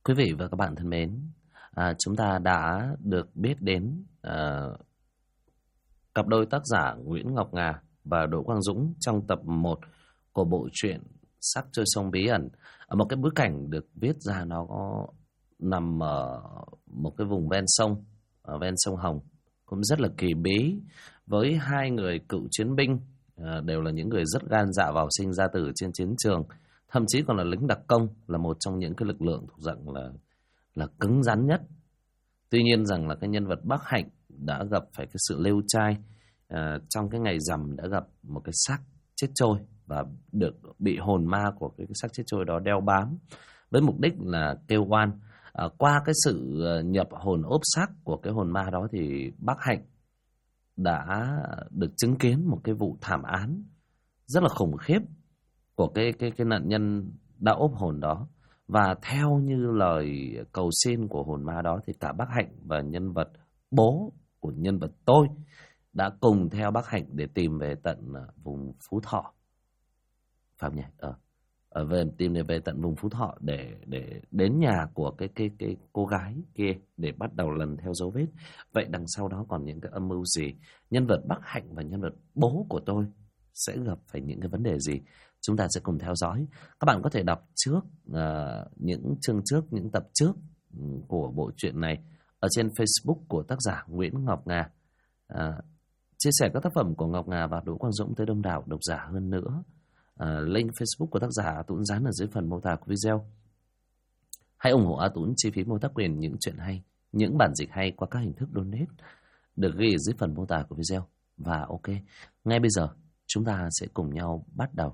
Quý vị và các bạn thân mến, chúng ta đã được biết đến cặp đôi tác giả Nguyễn Ngọc Ngà và Đỗ Quang Dũng trong tập 1 của bộ truyện Sắc trôi sông bí ẩn. Ở một cái bối cảnh được viết ra nó có nằm ở một cái vùng ven sông, ở ven sông Hồng, cũng rất là kỳ bí, với hai người cựu chiến binh, đều là những người rất gan dạ vào sinh ra tử trên chiến trường, thậm chí còn là lính đặc công, là một trong những cái lực lượng thuộc dạng là cứng rắn nhất. Tuy nhiên rằng là cái nhân vật Bắc Hạnh đã gặp phải cái sự lêu trai, trong cái ngày rằm đã gặp một cái xác chết trôi và được bị hồn ma của cái xác chết trôi đó đeo bám với mục đích là kêu oan. Qua cái sự nhập hồn ốp xác của cái hồn ma đó thì Bắc Hạnh đã được chứng kiến một cái vụ thảm án rất là khủng khiếp của cái nạn nhân đã ốp hồn đó. Và theo như lời cầu xin của hồn ma đó thì cả Bắc Hạnh và nhân vật bố của nhân vật tôi đã cùng theo Bắc Hạnh để tìm về tận vùng Phú Thọ. Phải không nhỉ? Tìm về tận vùng Phú Thọ để đến nhà của cái cô gái kia để bắt đầu lần theo dấu vết. Vậy đằng sau đó còn những cái âm mưu gì? Nhân vật Bắc Hạnh và nhân vật bố của tôi sẽ gặp phải những cái vấn đề gì? Chúng ta sẽ cùng theo dõi. Các bạn có thể đọc trước những chương trước, những tập trước của bộ truyện này ở trên Facebook của tác giả Nguyễn Ngọc Ngà. Chia sẻ các tác phẩm của Ngọc Ngà và Đỗ Quang Dũng tới đông đảo độc giả hơn nữa. Link Facebook của tác giả Tũng dán ở dưới phần mô tả của video. Hãy ủng hộ A Tũng chi phí mô tác quyền những chuyện hay, những bản dịch hay qua các hình thức donate được ghi ở dưới phần mô tả của video. Và ok, ngay bây giờ chúng ta sẽ cùng nhau bắt đầu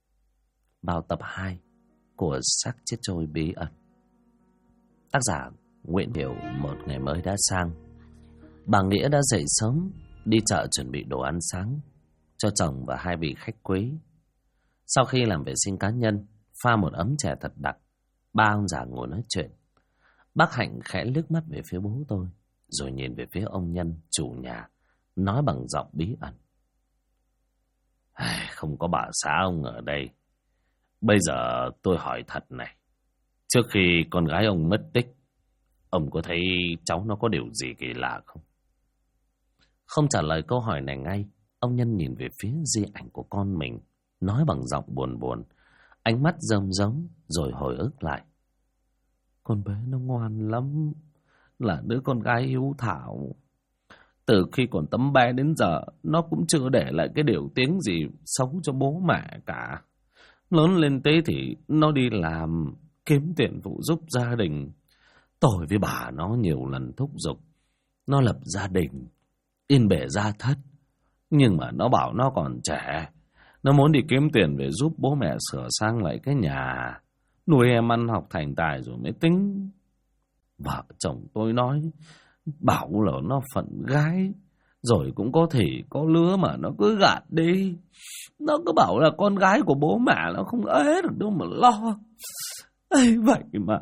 vào tập 2 của Xác chết trôi bí ẩn. Tác giả Nguyễn Hiểu. Một ngày mới đã sang, bà Nghĩa đã dậy sớm đi chợ chuẩn bị đồ ăn sáng cho chồng và hai vị khách quý. Sau khi làm vệ sinh cá nhân, pha một ấm chè thật đặc, ba ông già ngồi nói chuyện. Bác Hạnh khẽ liếc mắt về phía bố tôi, rồi nhìn về phía ông Nhân, chủ nhà, nói bằng giọng bí ẩn: không có bà xã ông ở đây. Bây giờ tôi hỏi thật này, trước khi con gái ông mất tích, ông có thấy cháu nó có điều gì kỳ lạ không? Không trả lời câu hỏi này ngay, ông Nhân nhìn về phía di ảnh của con mình, nói bằng giọng buồn buồn, ánh mắt rơm rớm, rồi hồi ức lại. Con bé nó ngoan lắm, là đứa con gái hiếu thảo. Từ khi còn tấm bé đến giờ, nó cũng chưa để lại cái điều tiếng gì xấu cho bố mẹ cả. Lớn lên tế thì nó đi làm, kiếm tiền phụ giúp gia đình. Tôi với bà nó nhiều lần thúc giục nó lập gia đình, yên bề gia thất. Nhưng mà nó bảo nó còn trẻ, nó muốn đi kiếm tiền về giúp bố mẹ sửa sang lại cái nhà, nuôi em ăn học thành tài rồi mới tính. Vợ chồng tôi nói, bảo là nó phận gái, rồi cũng có thể có lứa mà nó cứ gạt đi. Nó cứ bảo là con gái của bố mẹ nó không ế được đâu mà lo. Vậy mà.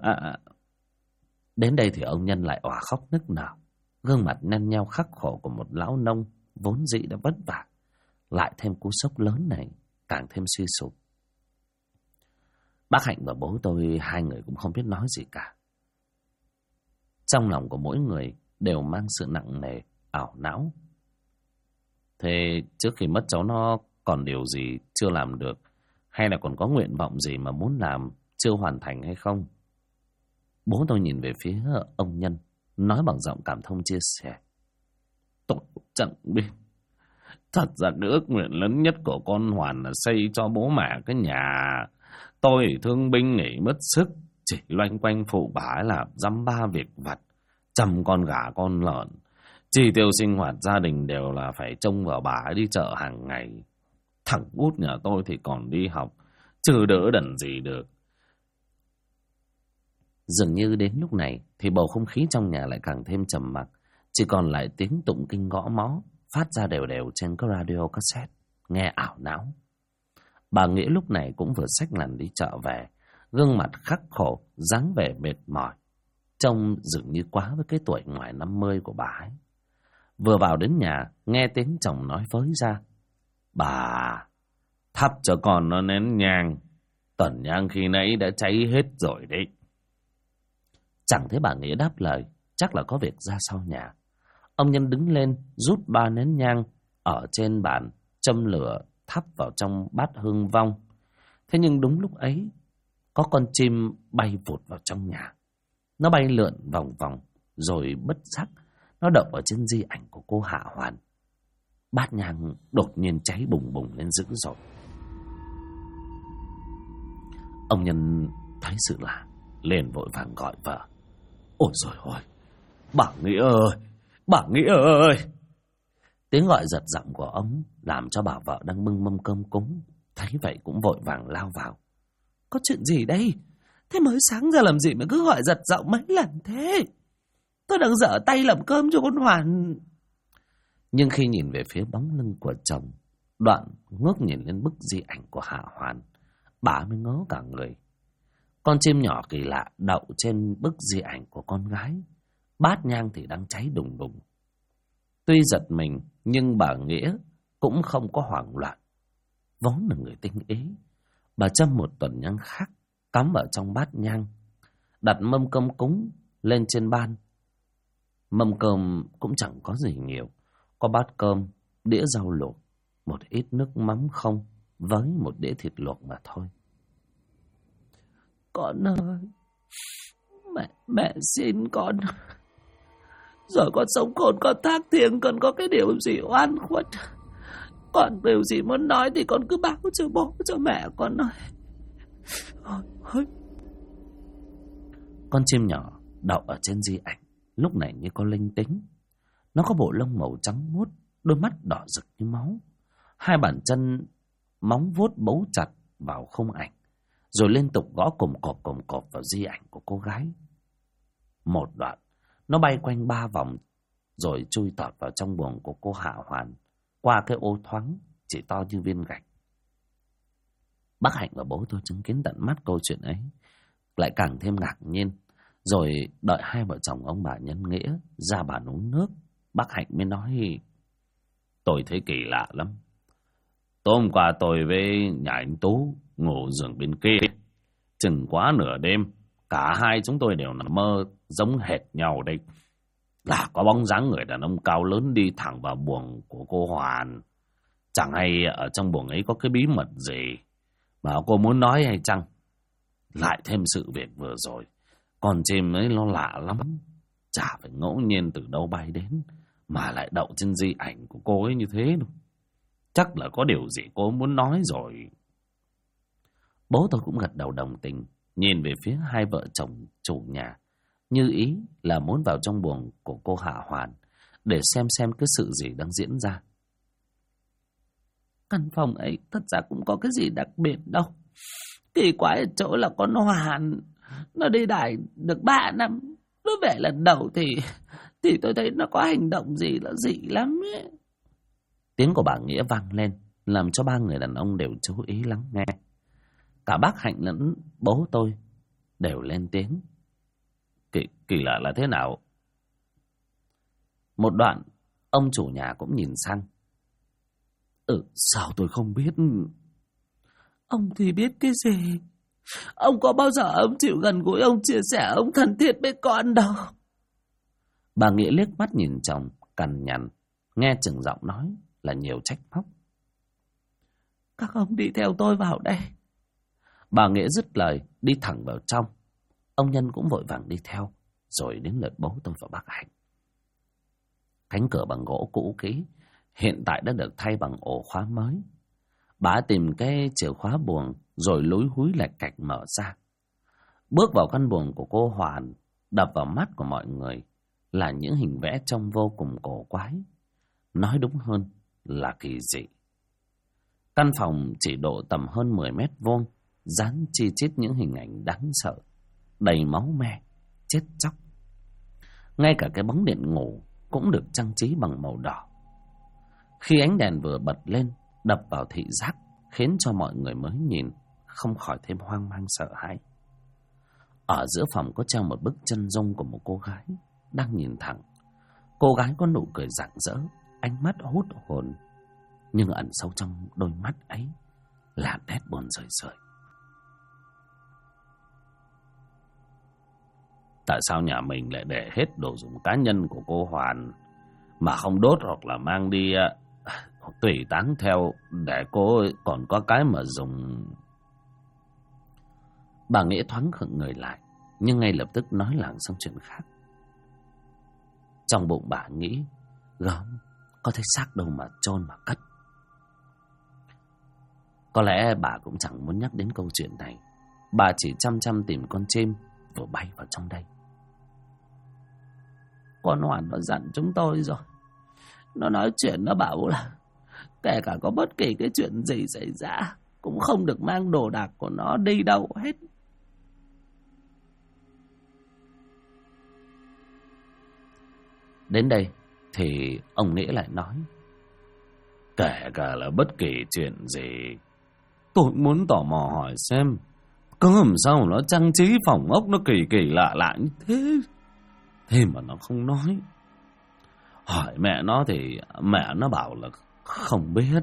Đến đây thì ông Nhân lại òa khóc nức nở, gương mặt nhăn nheo khắc khổ của một lão nông vốn dĩ đã vất vả, lại thêm cú sốc lớn này càng thêm suy sụp. Bác Hạnh và bố tôi, hai người cũng không biết nói gì cả. Trong lòng của mỗi người đều mang sự nặng nề, ảo não. Thế trước khi mất cháu nó còn điều gì chưa làm được, hay là còn có nguyện vọng gì mà muốn làm chưa hoàn thành hay không? Bố tôi nhìn về phía ông Nhân, nói bằng giọng cảm thông chia sẻ. Tôi chẳng biết. Thật ra cái ước nguyện lớn nhất của con Hoàn là xây cho bố mẹ cái nhà. Tôi thương binh nghỉ mất sức, chỉ loanh quanh phụ bà ấy làm dăm ba việc vặt, chăm con gà con lợn. Chi tiêu sinh hoạt gia đình đều là phải trông vào bà ấy đi chợ hàng ngày. Thằng út nhà tôi thì còn đi học, chưa đỡ đần gì được. Dường như đến lúc này thì bầu không khí trong nhà lại càng thêm trầm mặc, chỉ còn lại tiếng tụng kinh gõ mõ phát ra đều đều trên cái radio cassette, nghe ảo não. Bà Nghĩa lúc này cũng vừa xách lằn đi chợ về, gương mặt khắc khổ, dáng vẻ mệt mỏi, trông dường như quá với cái tuổi ngoài 50 của bà ấy. Vừa vào đến nhà, nghe tiếng chồng nói với ra: Bà, thắp cho con nó nén nhang, tần nhang khi nãy đã cháy hết rồi đấy. Chẳng thấy bà Nghĩa đáp lời, chắc là có việc ra sau nhà. Ông Nhân đứng lên, rút 3 nén nhang ở trên bàn, châm lửa thắp vào trong bát hương vong. Thế nhưng đúng lúc ấy, có con chim bay vụt vào trong nhà. Nó bay lượn vòng vòng, rồi bất giác nó đậu ở trên di ảnh của cô Hạ Hoàn. Bát nhang đột nhiên cháy bùng bùng lên dữ dội. Ông Nhân thấy sự lạ, liền vội vàng gọi vợ. Ôi trời ơi, bà Nghĩa ơi, bà Nghĩa ơi! Tiếng gọi giật giọng của ông làm cho bà vợ đang bưng mâm cơm cúng thấy vậy cũng vội vàng lao vào. Có chuyện gì đây? Thế mới sáng ra làm gì mà cứ gọi giật giọng mấy lần thế? Tôi đang dở tay làm cơm cho con Hoàn. Nhưng khi nhìn về phía bóng lưng của chồng, Đoạn ngước nhìn lên bức di ảnh của Hạ Hoàn, bà mới ngớ cả người. Con chim nhỏ kỳ lạ đậu trên bức di ảnh của con gái. Bát nhang thì đang cháy đùng đùng. Tuy giật mình, nhưng bà Nghĩa cũng không có hoảng loạn. Vốn là người tinh ý, bà châm một tuần nhang khác cắm ở trong bát nhang, đặt mâm cơm cúng lên trên ban. Mâm cơm cũng chẳng có gì nhiều, có bát cơm, đĩa rau luộc, một ít nước mắm không với một đĩa thịt luộc mà thôi. Con ơi, mẹ xin con. Rồi con sống khôn, con thác thiêng, con có cái điều gì oan khuất, con điều gì muốn nói thì con cứ báo cho bố cho mẹ con nói. Ôi. Con chim nhỏ đậu ở trên di ảnh lúc này như có linh tính. Nó có bộ lông màu trắng muốt, đôi mắt đỏ rực như máu, hai bàn chân móng vuốt bấu chặt vào khung ảnh, rồi liên tục gõ cồm cộp vào di ảnh của cô gái. Một đoạn, nó bay quanh 3 vòng, rồi chui tọt vào trong buồng của cô Hạ Hoàn, qua cái ô thoáng chỉ to như viên gạch. Bác Hạnh và bố tôi chứng kiến tận mắt câu chuyện ấy, lại càng thêm ngạc nhiên. Rồi đợi hai vợ chồng ông bà Nhân Nghĩa ra bàn uống nước, bác Hạnh mới nói: Tôi thấy kỳ lạ lắm. Tối hôm qua tôi với nhà anh Tú ngủ giường bên kia, chừng quá nửa đêm, cả hai chúng tôi đều nằm mơ giống hệt nhau đây. Là có bóng dáng người đàn ông cao lớn đi thẳng vào buồng của cô Hoàn. Chẳng hay ở trong buồng ấy có cái bí mật gì mà cô muốn nói hay chăng? Lại thêm sự việc vừa rồi, con chim ấy nó lạ lắm, chả phải ngẫu nhiên từ đâu bay đến mà lại đậu trên di ảnh của cô ấy như thế đâu. Chắc là có điều gì cô muốn nói rồi. Bố tôi cũng gật đầu đồng tình, nhìn về phía hai vợ chồng chủ nhà, như ý là muốn vào trong buồng của cô Hạ Hoàn để xem cái sự gì đang diễn ra. Căn phòng ấy thật ra cũng có cái gì đặc biệt đâu. Kỳ quái ở chỗ là con Hoàn nó đi đài được 3 năm, nó về lần đầu thì tôi thấy nó có hành động gì là dị lắm ấy. Tiếng của bà Nghĩa vang lên, làm cho 3 người đàn ông đều chú ý lắng nghe. Cả bác Hạnh lẫn bố tôi đều lên tiếng. Kỳ lạ là thế nào? Một đoạn, ông chủ nhà cũng nhìn sang. Sao tôi không biết? Ông thì biết cái gì? Ông có bao giờ ông chịu gần gũi, ông chia sẻ, ông thân thiết với con đâu. Bà Nghĩa liếc mắt nhìn chồng, cằn nhằn, nghe chừng giọng nói là nhiều trách móc. Các ông đi theo tôi vào đây. Bà Nghĩa dứt lời, đi thẳng vào trong. Ông Nhân cũng vội vàng đi theo, rồi đến lượt bố tôi và bác Hạnh. Cánh cửa bằng gỗ cũ kỹ hiện tại đã được thay bằng ổ khóa mới. Bà tìm cái chìa khóa buồng rồi lúi húi lạch cạch mở ra. Bước vào căn buồng của cô Hoàn, đập vào mắt của mọi người là những hình vẽ trông vô cùng cổ quái, nói đúng hơn là kỳ dị. Căn phòng chỉ độ tầm hơn 10 mét vuông, dán chi chít những hình ảnh đáng sợ, đầy máu me, chết chóc. Ngay cả cái bóng điện ngủ cũng được trang trí bằng màu đỏ. Khi ánh đèn vừa bật lên, đập vào thị giác, khiến cho mọi người mới nhìn không khỏi thêm hoang mang sợ hãi. Ở giữa phòng có treo một bức chân dung của một cô gái đang nhìn thẳng. Cô gái có nụ cười rạng rỡ, ánh mắt hút hồn, nhưng ẩn sâu trong đôi mắt ấy là nét buồn rười rượi. Tại sao nhà mình lại để hết đồ dùng cá nhân của cô Hoàn mà không đốt hoặc là mang đi tùy táng theo, để cô ấy còn có cái mà dùng? Bà Nghĩa thoáng khựng người lại, nhưng ngay lập tức nói làng sang chuyện khác. Trong bụng bà nghĩ, gớm, có thấy xác đâu mà chôn mà cất. Có lẽ bà cũng chẳng muốn nhắc đến câu chuyện này. Bà chỉ chăm chăm tìm con chim vừa bay vào trong đây. Con Hoàn nó dặn chúng tôi rồi. Nó nói chuyện, nó bảo là kể cả có bất kỳ cái chuyện gì xảy ra cũng không được mang đồ đạc của nó đi đâu hết. Đến đây thì ông Nghĩa lại nói, kể cả là bất kỳ chuyện gì, tôi muốn tò mò hỏi xem có làm sao nó trang trí phòng ốc nó kỳ kỳ lạ lạ như thế. Thế mà nó không nói. Hỏi mẹ nó thì mẹ nó bảo là không biết.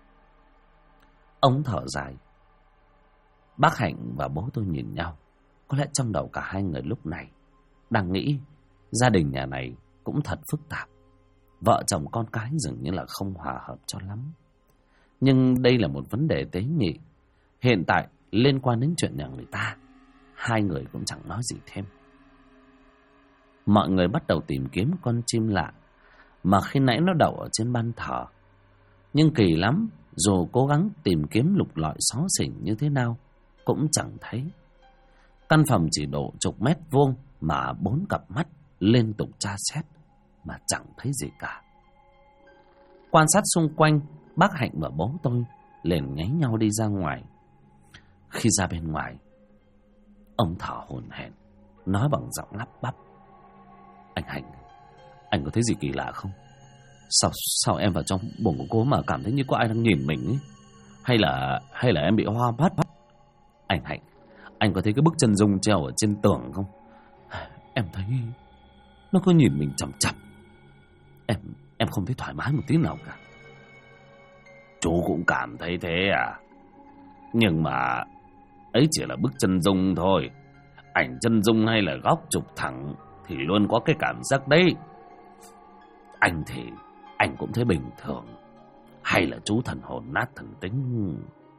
Ông thở dài. Bác Hạnh và bố tôi nhìn nhau. Có lẽ trong đầu cả hai người lúc này đang nghĩ gia đình nhà này cũng thật phức tạp. Vợ chồng con cái dường như là không hòa hợp cho lắm. Nhưng đây là một vấn đề tế nhị. Hiện tại liên quan đến chuyện nhà người ta, hai người cũng chẳng nói gì thêm. Mọi người bắt đầu tìm kiếm con chim lạ mà khi nãy nó đậu ở trên ban thờ. Nhưng kỳ lắm, dù cố gắng tìm kiếm lục lọi xó xỉnh như thế nào cũng chẳng thấy. Căn phòng chỉ độ chục mét vuông mà 4 cặp mắt liên tục tra xét mà chẳng thấy gì cả. Quan sát xung quanh, bác Hạnh và bố tôi liền nháy nhau đi ra ngoài. Khi ra bên ngoài, ông thở hổn hển, nói bằng giọng lắp bắp, anh Hạnh, anh có thấy gì kỳ lạ không? Sao em vào trong buồng của cô mà cảm thấy như có ai đang nhìn mình ấy? Hay là em bị hoa mắt? Anh Hạnh, anh có thấy cái bức chân dung treo ở trên tường không? Em thấy nó cứ nhìn mình chằm chằm. Em không thấy thoải mái một tí nào cả. Chú cũng cảm thấy thế à? Nhưng mà ấy chỉ là bức chân dung thôi. Ảnh chân dung hay là góc chụp thẳng thì luôn có cái cảm giác đấy. Anh thì anh cũng thấy bình thường. Hay là chú thần hồn nát thần tính?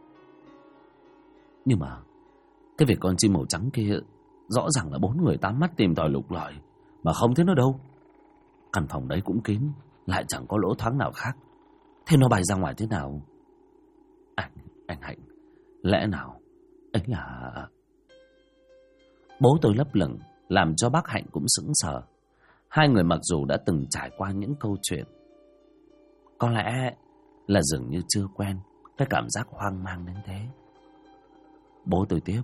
Nhưng mà cái việc con chim màu trắng kia rõ ràng là 4 người 8 mắt tìm tòi lục lọi mà không thấy nó đâu. Căn phòng đấy cũng kín, lại chẳng có lỗ thoáng nào khác. Thế nó bay ra ngoài thế nào? Anh Hạnh, lẽ nào ấy là... Bố tôi lấp lửng, làm cho bác Hạnh cũng sững sờ. Hai người mặc dù đã từng trải qua những câu chuyện, có lẽ là dường như chưa quen cái cảm giác hoang mang đến thế. Bố tôi tiếp,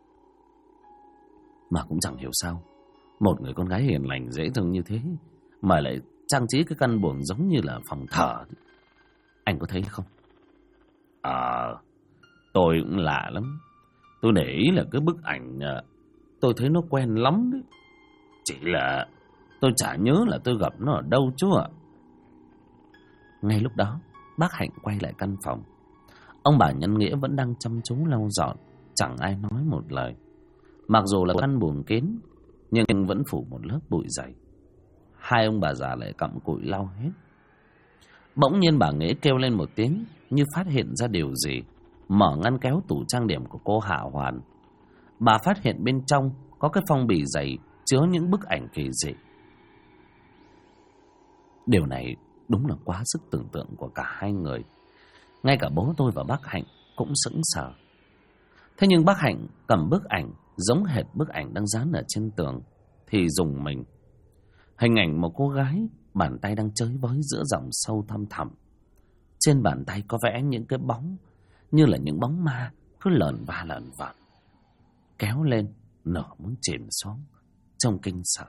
mà cũng chẳng hiểu sao một người con gái hiền lành dễ thương như thế mà lại trang trí cái căn buồng giống như là phòng thờ. Anh có thấy không? Tôi cũng lạ lắm. Tôi để ý là cái bức ảnh tôi thấy nó quen lắm đấy. Chỉ là tôi chả nhớ là tôi gặp nó ở đâu chú ạ. Ngay lúc đó bác Hạnh quay lại căn phòng. Ông bà Nhân Nghĩa vẫn đang chăm chú lau dọn, chẳng ai nói một lời. Mặc dù là căn buồng kín nhưng vẫn phủ một lớp bụi dày. Hai ông bà già lại cặm cụi lau hết. Bỗng nhiên bà Nghĩa kêu lên một tiếng như phát hiện ra điều gì. Mở ngăn kéo tủ trang điểm của cô Hạ Hoàn. Bà phát hiện bên trong có cái phong bì dày chứa những bức ảnh kỳ dị. Điều này đúng là quá sức tưởng tượng của cả hai người. Ngay cả bố tôi và bác Hạnh cũng sững sờ. Thế nhưng bác Hạnh cầm bức ảnh giống hệt bức ảnh đang dán ở trên tường thì rùng mình. Hình ảnh một cô gái, bàn tay đang chới với giữa dòng sâu thăm thẳm. Trên bàn tay có vẽ những cái bóng như là những bóng ma cứ lởn vởn, kéo lên nửa muốn chìm xuống, trông kinh sợ.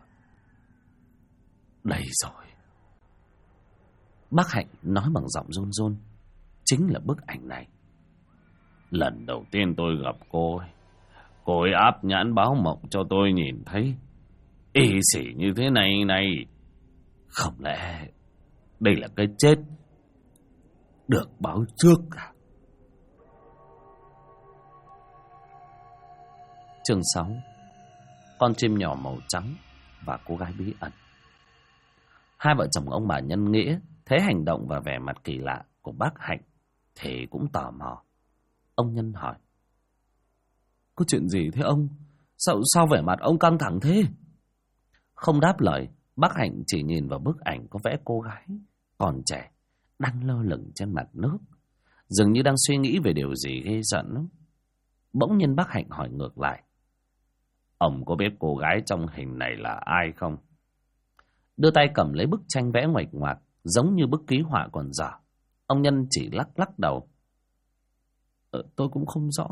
Đây rồi, bác Hạnh nói bằng giọng run run, chính là bức ảnh này. Lần đầu tiên tôi gặp cô ấy áp nhãn báo mộng cho tôi nhìn thấy y xỉ như thế này. Không lẽ đây là cái chết được báo trước à? Chương 6. con chim nhỏ màu trắng và cô gái bí ẩn. Hai vợ chồng ông bà nhân nghĩa thấy hành động và vẻ mặt kỳ lạ của bác Hạnh thì cũng tò mò. Ông Nhân hỏi: có chuyện gì thế ông? Sao vẻ mặt ông căng thẳng thế? Không đáp lời, bác Hạnh chỉ nhìn vào bức ảnh có vẽ cô gái còn trẻ đang lơ lửng trên mặt nước, dường như đang suy nghĩ về điều gì ghê giận lắm. Bỗng nhiên bác Hạnh hỏi ngược lại: ông có biết cô gái trong hình này là ai không? Đưa tay cầm lấy bức tranh vẽ nguệch ngoạc giống như bức ký họa còn dở. Ông Nhân chỉ lắc lắc đầu: tôi cũng không rõ.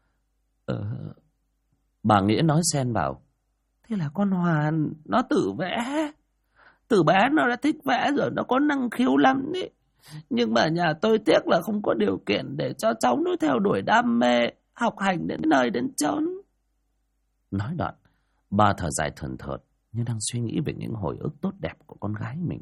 Bà Nghĩa nói xen vào: thế là con Hoàn nó tự vẽ. Từ bé nó đã thích vẽ rồi, nó có năng khiếu lắm đấy. Nhưng mà nhà tôi tiếc là không có điều kiện để cho cháu nó theo đuổi đam mê, học hành đến nơi đến chốn. Nói đoạn, bà thở dài thườn thượt như đang suy nghĩ về những hồi ức tốt đẹp của con gái mình.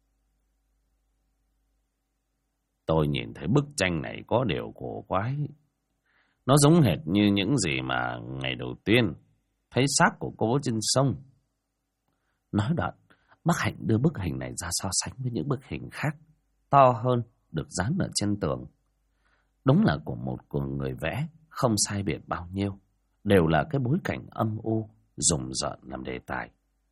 Tôi nhìn thấy bức tranh này có điều cổ quái. Nó giống hệt như những gì mà ngày đầu tiên thấy xác của cô trên sông. Nói đoạn, bác Hạnh đưa bức hình này ra so sánh với những bức hình khác, to hơn, được dán ở trên tường. Đúng là của một người vẽ, không sai biệt bao nhiêu. Đều là cái bối cảnh âm u, rùng rợn làm đề tài.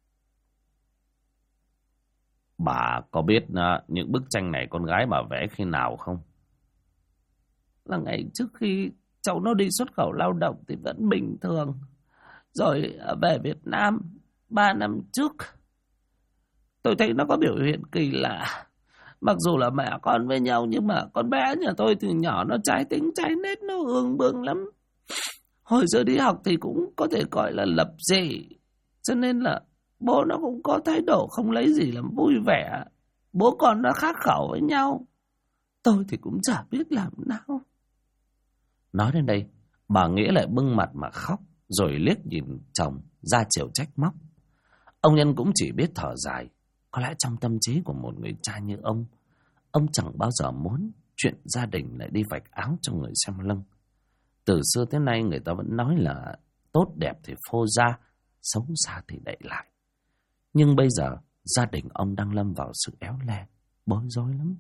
Bà có biết những bức tranh này con gái bà vẽ khi nào không? Là ngày trước khi cháu nó đi xuất khẩu lao động thì vẫn bình thường. Rồi về Việt Nam 3 năm trước, tôi thấy nó có biểu hiện kỳ lạ. Mặc dù là mẹ con với nhau, nhưng mà con bé nhà tôi từ nhỏ nó trái tính trái nết, nó ương bướng lắm. Hồi giờ đi học thì cũng có thể gọi là lập dị, cho nên là bố nó cũng có thái độ không lấy gì làm vui vẻ. Bố con nó khác khẩu với nhau, tôi thì cũng chả biết làm nào. Nói đến đây, bà Nghĩa lại bưng mặt mà khóc, rồi liếc nhìn chồng ra chiều trách móc. Ông Nhân cũng chỉ biết thở dài. Có lẽ trong tâm trí của một người cha như ông chẳng bao giờ muốn chuyện gia đình lại đi vạch áo cho người xem lưng. Từ xưa tới nay người ta vẫn nói là tốt đẹp thì phô ra, xấu xa thì đậy lại. Nhưng bây giờ gia đình ông đang lâm vào sự éo le, bối rối lắm.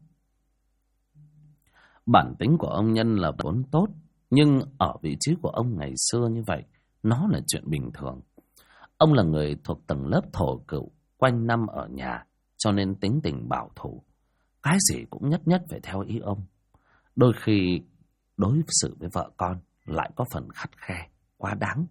Bản tính của ông Nhân là vốn tốt, nhưng ở vị trí của ông ngày xưa như vậy, nó là chuyện bình thường. Ông là người thuộc tầng lớp thổ cựu, quanh năm ở nhà, cho nên tính tình bảo thủ. Cái gì cũng nhất phải theo ý ông. Đôi khi đối xử với vợ con lại có phần khắt khe, quá đáng.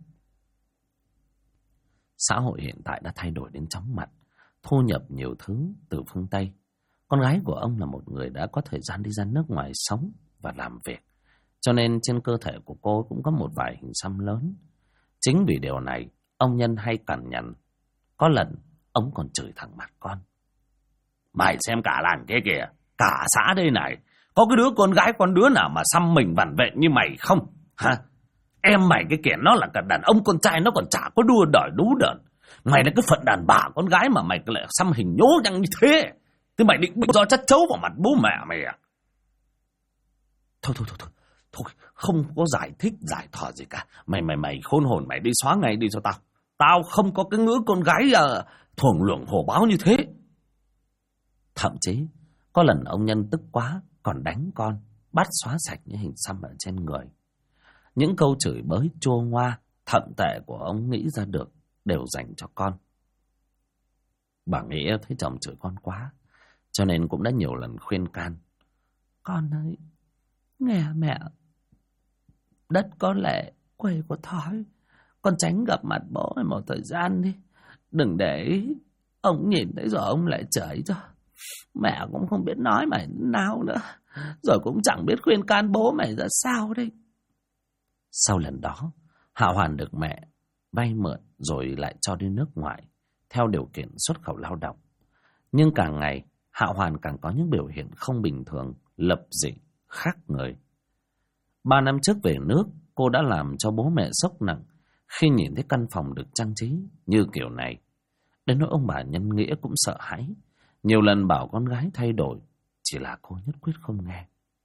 Xã hội hiện tại đã thay đổi đến chóng mặt, thu nhập nhiều thứ từ phương Tây. Con gái của ông là một người đã có thời gian đi ra nước ngoài sống và làm việc, cho nên trên cơ thể của cô cũng có một vài hình xăm lớn. Chính vì điều này, ông Nhân hay cằn nhằn. Có lần, ông còn chửi thẳng mặt con: mày xem cả làng kia kìa, cả xã đây này, có cái đứa con gái con đứa nào mà xăm mình vằn vện như mày không? Hả? Em mày cái kẻ nó là cả đàn ông con trai, nó còn chả có đua đòi đú đợn. Mày là cái phận đàn bà con gái mà mày lại xăm hình nhố nhăng như thế. Thế mày định do chất chấu vào mặt bố mẹ mày à? Thôi, không có giải thích giải thỏ gì cả. Mày khôn hồn, mày đi xóa ngay đi cho tao. Tao không có cái ngữ con gái thuồng luồng hổ báo như thế. Thậm chí có lần ông Nhân tức quá còn đánh con, bắt xóa sạch những hình xăm ở trên người. Những câu chửi bới chua ngoa thậm tệ của ông nghĩ ra được đều dành cho con. Bà Nghĩa thấy chồng chửi con quá, cho nên cũng đã nhiều lần khuyên can: con ơi, nghe mẹ, đất có lệ, quê có thói, con tránh gặp mặt bố một thời gian đi. Đừng để ý ông nhìn thấy rồi ông lại chửi cho. Mẹ cũng không biết nói mày nào nữa, rồi cũng chẳng biết khuyên can bố mày ra sao đây. Sau lần đó, Hạ Hoàn được mẹ vay mượn rồi lại cho đi nước ngoài theo điều kiện xuất khẩu lao động. Nhưng càng ngày, Hạ Hoàn càng có những biểu hiện không bình thường, lập dị, khác người. 3 năm trước về nước, cô đã làm cho bố mẹ sốc nặng khi nhìn thấy căn phòng được trang trí như kiểu này. Đến nỗi ông bà Nhân Nghĩa cũng sợ hãi, nhiều lần bảo con gái thay đổi, chỉ là cô nhất quyết không nghe.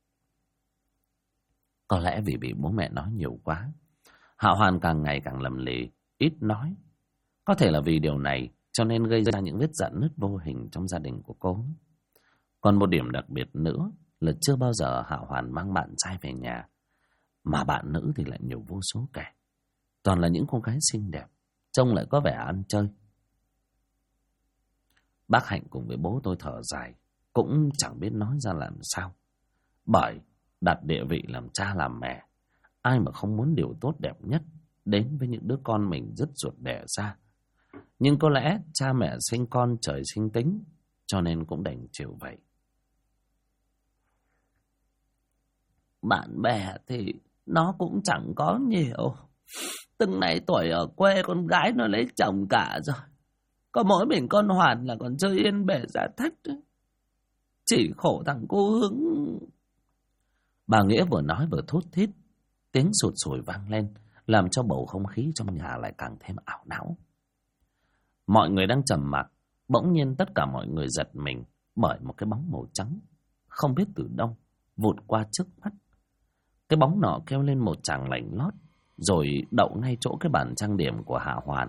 Có lẽ vì bị bố mẹ nói nhiều quá, Hạ Hoàn càng ngày càng lầm lì, ít nói. Có thể là vì điều này cho nên gây ra những vết rạn nứt vô hình trong gia đình của cô. Còn một điểm đặc biệt nữa là chưa bao giờ Hạ Hoàn mang bạn trai về nhà, mà bạn nữ thì lại nhiều vô số kể. Toàn là những cô gái xinh đẹp, trông lại có vẻ ăn chơi. Bác Hạnh cùng với bố tôi thở dài, cũng chẳng biết nói ra làm sao. Bởi đặt địa vị làm cha làm mẹ, ai mà không muốn điều tốt đẹp nhất đến với những đứa con mình dứt ruột đẻ ra. Nhưng có lẽ cha mẹ sinh con trời sinh tính, cho nên cũng đành chịu vậy. Bạn bè thì nó cũng chẳng có nhiều. Từng này tuổi ở quê con gái nó lấy chồng cả rồi. Có mỗi mình con Hoàn là còn chơi yên bề giá thách. Chỉ khổ thằng cô Hướng. Bà Nghĩa vừa nói vừa thút thít. Tiếng sụt sùi vang lên, làm cho bầu không khí trong nhà lại càng thêm ảo não. Mọi người đang trầm mặc, bỗng nhiên tất cả mọi người giật mình bởi một cái bóng màu trắng, không biết từ đâu vụt qua trước mắt. Cái bóng nọ kêu lên một tràng lạnh lót, rồi đậu ngay chỗ cái bàn trang điểm của Hạ Hoàn.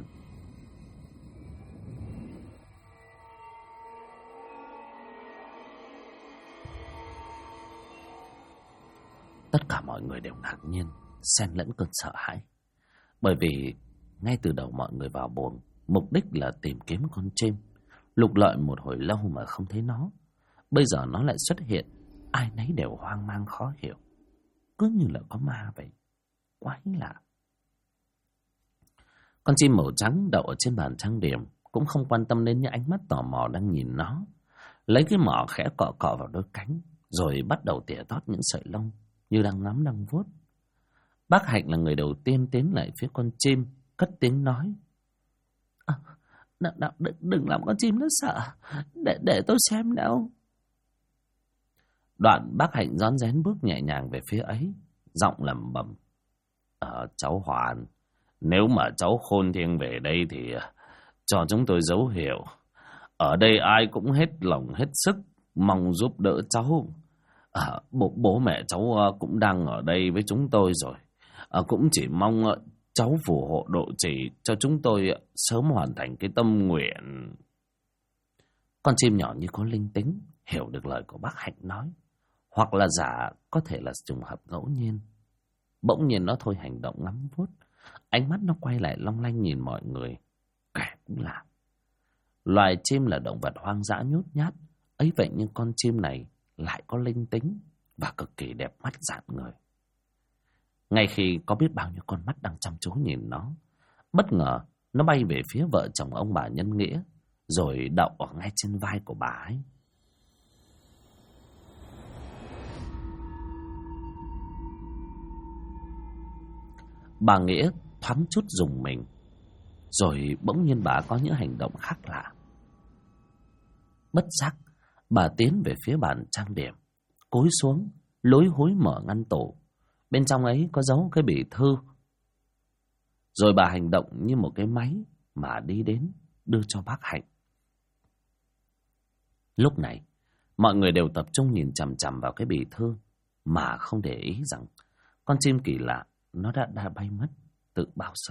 Tất cả mọi người đều ngạc nhiên, xen lẫn cơn sợ hãi. Bởi vì ngay từ đầu mọi người vào buồng, mục đích là tìm kiếm con chim. Lục lọi một hồi lâu mà không thấy nó. Bây giờ nó lại xuất hiện, ai nấy đều hoang mang khó hiểu. Cứ như là có ma vậy. Quái lạ. Con chim màu trắng đậu ở trên bàn trang điểm cũng không quan tâm đến những ánh mắt tò mò đang nhìn nó. Lấy cái mỏ khẽ cọ cọ vào đôi cánh, rồi bắt đầu tỉa tót những sợi lông như đang ngắm đang vuốt. Bác Hạnh là người đầu tiên tiến lại phía con chim, cất tiếng nói: đừng làm con chim nó sợ, để tôi xem đâu. Đoạn bác Hạnh rón rén bước nhẹ nhàng về phía ấy, giọng lẩm bẩm: cháu Hoàn, nếu mà cháu khôn thiêng về đây thì cho chúng tôi dấu hiệu. Ở đây ai cũng hết lòng hết sức mong giúp đỡ cháu. Bố mẹ cháu cũng đang ở đây với chúng tôi rồi. Cũng chỉ mong cháu phù hộ độ trì cho chúng tôi sớm hoàn thành cái tâm nguyện. Con chim nhỏ như có linh tính, hiểu được lời của bác Hạnh nói, hoặc là giả, có thể là trùng hợp ngẫu nhiên. Bỗng nhiên nó thôi hành động ngắm vuốt, ánh mắt nó quay lại long lanh nhìn mọi người. Kẻ cũng lạ. Loài chim là động vật hoang dã nhút nhát, ấy vậy nhưng con chim này lại có linh tính và cực kỳ đẹp mắt dạn người. Ngay khi có biết bao nhiêu con mắt đang chăm chú nhìn nó, bất ngờ nó bay về phía vợ chồng ông bà Nhân Nghĩa, rồi đậu ở ngay trên vai của bà ấy. Bà Nghĩa thoáng chút rùng mình, rồi bỗng nhiên bà có những hành động khác lạ. Bất giác, bà tiến về phía bàn trang điểm, cúi xuống, lối húi mở ngăn tủ. Bên trong ấy có giấu cái bì thư. Rồi bà hành động như một cái máy mà đi đến đưa cho bác Hạnh. Lúc này, mọi người đều tập trung nhìn chằm chằm vào cái bì thư mà không để ý rằng con chim kỳ lạ nó đã bay mất từ bao giờ.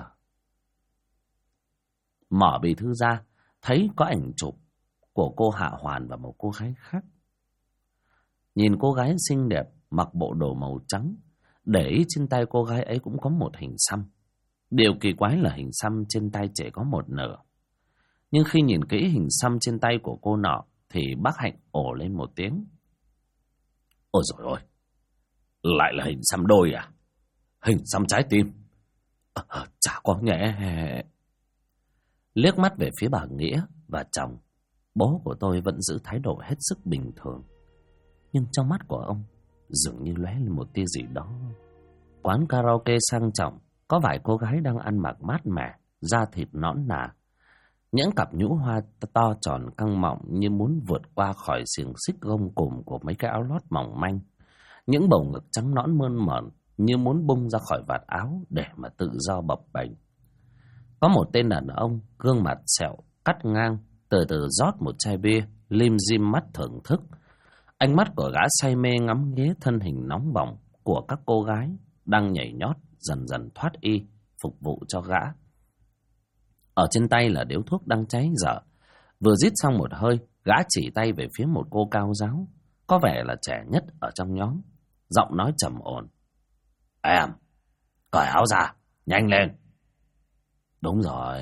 Mở bì thư ra, thấy có ảnh chụp của cô Hạ Hoàn và một cô gái khác. Nhìn cô gái xinh đẹp mặc bộ đồ màu trắng, để ý trên tay cô gái ấy cũng có một hình xăm. Điều kỳ quái là hình xăm trên tay chỉ có một nửa. Nhưng khi nhìn kỹ hình xăm trên tay của cô nọ thì bác Hạnh ồ lên một tiếng. Ôi dồi ôi, lại là hình xăm đôi à? Hình xăm trái tim? Chả có nhẽ. Liếc mắt về phía bà Nghĩa và chồng, bố của tôi vẫn giữ thái độ hết sức bình thường. Nhưng trong mắt của ông dường như lóe lên một tia gì đó. Quán karaoke sang trọng, có vài cô gái đang ăn mặc mát mẻ, da thịt nõn nà. Những cặp nhũ hoa to tròn căng mọng như muốn vượt qua khỏi xiềng xích gông cùm của mấy cái áo lót mỏng manh. Những bầu ngực trắng nõn mơn mởn như muốn bung ra khỏi vạt áo để mà tự do bập bềnh. Có một tên đàn ông gương mặt sẹo cắt ngang, từ từ rót một chai bia, lim dim mắt thưởng thức. Ánh mắt của gã say mê ngắm nghía thân hình nóng bỏng của các cô gái đang nhảy nhót dần dần thoát y phục vụ cho gã. Ở trên tay là điếu thuốc đang cháy dở. Vừa rít xong một hơi, gã chỉ tay về phía một cô cao ráo, có vẻ là trẻ nhất ở trong nhóm. Giọng nói trầm ổn: "Em, cởi áo ra, nhanh lên." "Đúng rồi."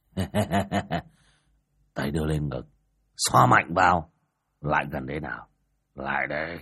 Tay đưa lên ngực, xoa mạnh vào. "Lại gần đây nào, lại đây."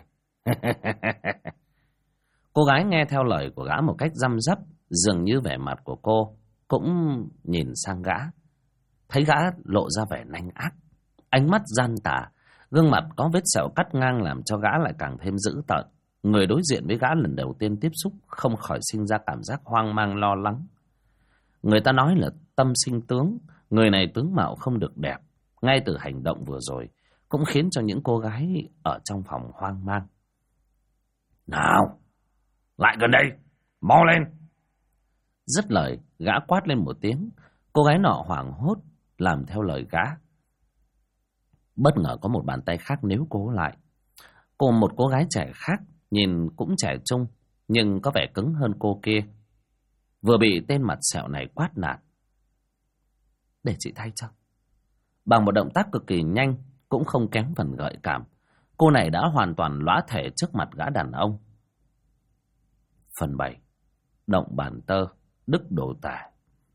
Cô gái nghe theo lời của gã một cách răm rắp, dường như vẻ mặt của cô cũng nhìn sang gã. Thấy gã lộ ra vẻ nanh ác, ánh mắt gian tà, gương mặt có vết sẹo cắt ngang làm cho gã lại càng thêm dữ tợn. Người đối diện với gã lần đầu tiên tiếp xúc không khỏi sinh ra cảm giác hoang mang lo lắng. Người ta nói là tâm sinh tướng, người này tướng mạo không được đẹp. Ngay từ hành động vừa rồi cũng khiến cho những cô gái ở trong phòng hoang mang. "Nào, lại gần đây, mau lên." Dứt lời, gã quát lên một tiếng. Cô gái nọ hoảng hốt làm theo lời gã. Bất ngờ có một bàn tay khác níu cô lại. Một cô gái trẻ khác, nhìn cũng trẻ trung, nhưng có vẻ cứng hơn cô kia, vừa bị tên mặt sẹo này quát nạt. "Để chị thay cho." Bằng một động tác cực kỳ nhanh, cũng không kém phần gợi cảm, cô này đã hoàn toàn lõa thể trước mặt gã đàn ông. Phần 7. Động bàn tơ, đức đồ tể.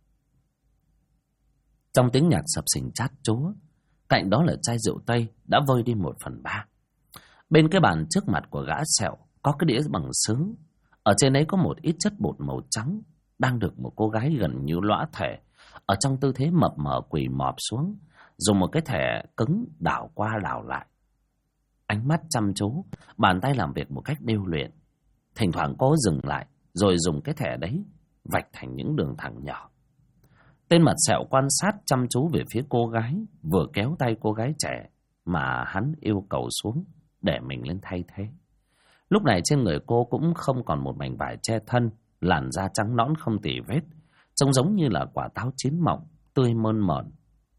Trong tiếng nhạc sập sình chát chúa, cạnh đó là chai rượu tây đã vơi đi 1/3. Bên cái bàn trước mặt của gã sẹo có cái đĩa bằng sứ. Ở trên ấy có một ít chất bột màu trắng, đang được một cô gái gần như lõa thể, ở trong tư thế mập mờ quỳ mọp xuống, dùng một cái thẻ cứng đảo qua đảo lại. Ánh mắt chăm chú, bàn tay làm việc một cách điêu luyện. Thỉnh thoảng cô dừng lại, rồi dùng cái thẻ đấy vạch thành những đường thẳng nhỏ. Tên mặt sẹo quan sát chăm chú về phía cô gái, vừa kéo tay cô gái trẻ mà hắn yêu cầu xuống để mình lên thay thế. Lúc này trên người cô cũng không còn một mảnh vải che thân, làn da trắng nõn không tì vết, trông giống như là quả táo chín mọng, tươi mơn mởn,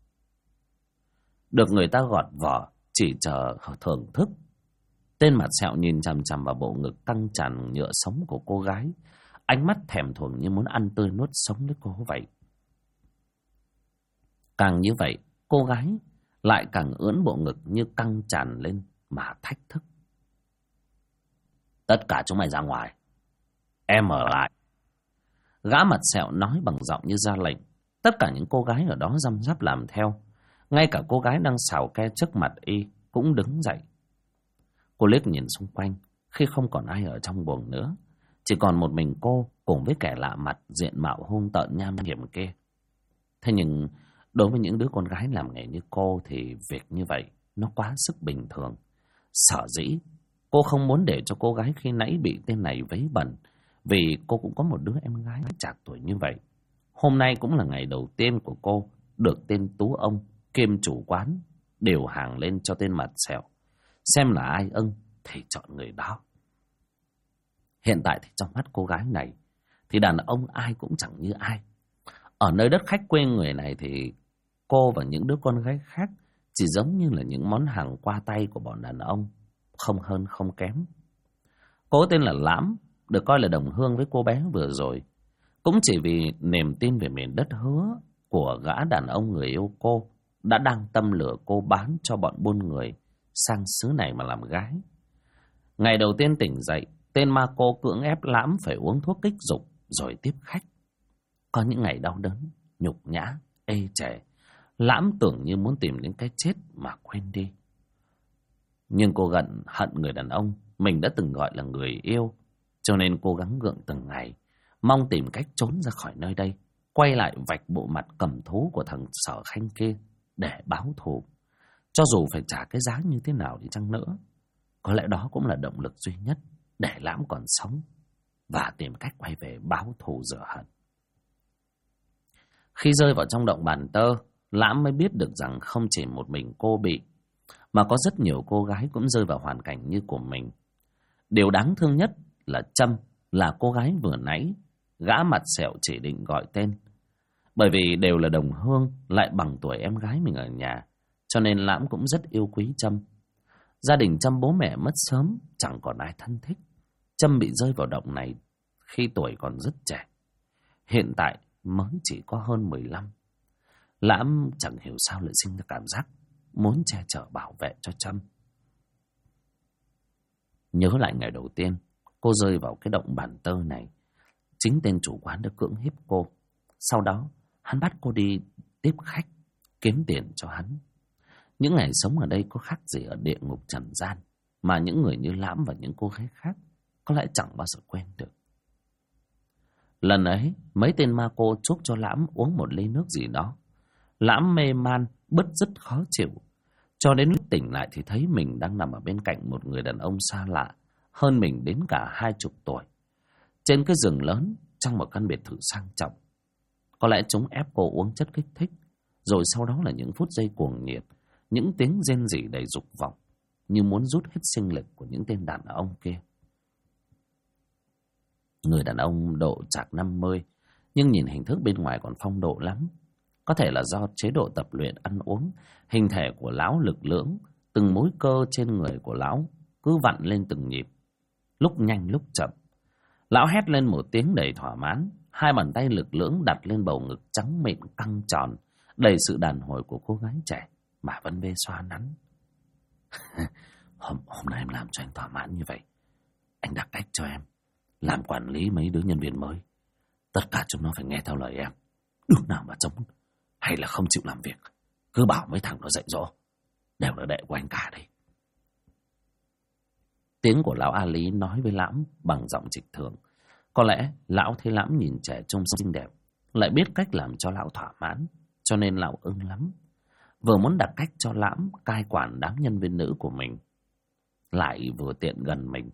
được người ta gọt vỏ chỉ chờ thưởng thức. Tên mặt sẹo nhìn chằm chằm vào bộ ngực căng tràn nhựa sống của cô gái, ánh mắt thèm thuồng như muốn ăn tươi nuốt sống lấy cô vậy. Càng như vậy, cô gái lại càng ưỡn bộ ngực như căng tràn lên mà thách thức. "Tất cả chúng mày ra ngoài, em ở lại." Gã mặt sẹo nói bằng giọng như ra lệnh. Tất cả những cô gái ở đó răm rắp làm theo. Ngay cả cô gái đang xào ke trước mặt y cũng đứng dậy. Cô liếc nhìn xung quanh, khi không còn ai ở trong buồng nữa, chỉ còn một mình cô cùng với kẻ lạ mặt diện mạo hung tợn nham hiểm kia. Thế nhưng đối với những đứa con gái làm nghề như cô thì việc như vậy nó quá sức bình thường. Sở dĩ cô không muốn để cho cô gái khi nãy bị tên này vấy bẩn, vì cô cũng có một đứa em gái chạc tuổi như vậy. Hôm nay cũng là ngày đầu tiên của cô được tên Tú ông kiêm chủ quán điều hàng lên cho tên mặt sẹo, xem là ai ưng thì chọn người đó. Hiện tại thì trong mắt cô gái này thì đàn ông ai cũng chẳng như ai. Ở nơi đất khách quê người này thì cô và những đứa con gái khác chỉ giống như là những món hàng qua tay của bọn đàn ông, không hơn không kém. Cô tên là Lãm, được coi là đồng hương với cô bé vừa rồi. Cũng chỉ vì niềm tin về miền đất hứa của gã đàn ông người yêu cô đã đang tâm lửa cô bán cho bọn buôn người sang xứ này mà làm gái. Ngày đầu tiên tỉnh dậy, tên ma cô cưỡng ép Lãm phải uống thuốc kích dục rồi tiếp khách. Có những ngày đau đớn, nhục nhã, ê chề, Lãm tưởng như muốn tìm đến cái chết mà quên đi. Nhưng cô hận người đàn ông mình đã từng gọi là người yêu, cho nên cô gắng gượng từng ngày, mong tìm cách trốn ra khỏi nơi đây, quay lại vạch bộ mặt cầm thú của thằng Sở Khanh kia để báo thù. Cho dù phải trả cái giá như thế nào đi chăng nữa, có lẽ đó cũng là động lực duy nhất để Lãm còn sống và tìm cách quay về báo thù rửa hận. Khi rơi vào trong động bàn tơ, Lãm mới biết được rằng không chỉ một mình cô bị, mà có rất nhiều cô gái cũng rơi vào hoàn cảnh như của mình. Điều đáng thương nhất là Trâm, là cô gái vừa nãy gã mặt sẹo chỉ định gọi tên. Bởi vì đều là đồng hương, lại bằng tuổi em gái mình ở nhà, cho nên Lãm cũng rất yêu quý Trâm. Gia đình Trâm bố mẹ mất sớm, chẳng còn ai thân thích. Trâm bị rơi vào động này khi tuổi còn rất trẻ, hiện tại mới chỉ có hơn 15. Lãm chẳng hiểu sao lại sinh ra cảm giác muốn che chở bảo vệ cho Trâm. Nhớ lại ngày đầu tiên cô rơi vào cái động bàn tơ này, chính tên chủ quán đã cưỡng hiếp cô. Sau đó hắn bắt cô đi tiếp khách, kiếm tiền cho hắn. Những ngày sống ở đây có khác gì ở địa ngục trần gian, mà những người như Lãm và những cô gái khác có lẽ chẳng bao giờ quên được. Lần ấy mấy tên ma cô chuốc cho Lãm uống một ly nước gì đó. Lãm mê man, bứt rứt khó chịu, cho đến lúc tỉnh lại thì thấy mình đang nằm ở bên cạnh một người đàn ông xa lạ, hơn mình đến cả 20 tuổi, trên cái giường lớn trong một căn biệt thự sang trọng. Có lẽ chúng ép cô uống chất kích thích, rồi sau đó là những phút giây cuồng nhiệt, những tiếng rên rỉ đầy dục vọng, như muốn rút hết sinh lực của những tên đàn ông kia. Người đàn ông độ chạc 50, nhưng nhìn hình thức bên ngoài còn phong độ lắm. Có thể là do chế độ tập luyện ăn uống, hình thể của lão lực lưỡng, từng múi cơ trên người của lão cứ vặn lên từng nhịp, lúc nhanh lúc chậm. Lão hét lên một tiếng đầy thỏa mãn, hai bàn tay lực lưỡng đặt lên bầu ngực trắng mịn căng tròn, đầy sự đàn hồi của cô gái trẻ mà vẫn bê xoa nắn. Hôm nay em làm cho anh thỏa mãn như vậy, anh đặt cách cho em làm quản lý mấy đứa nhân viên mới. Tất cả chúng nó phải nghe theo lời em, đứa nào mà chống hay là không chịu làm việc, cứ bảo mấy thằng nó dạy dỗ, đều là đệ của anh cả đây. Tiếng của lão A Lý nói với Lãm bằng giọng trịch thượng. Có lẽ lão thấy Lãm nhìn trẻ trông xinh đẹp, lại biết cách làm cho lão thỏa mãn, cho nên lão ưng lắm. Vừa muốn đặt cách cho Lãm cai quản đám nhân viên nữ của mình, lại vừa tiện gần mình.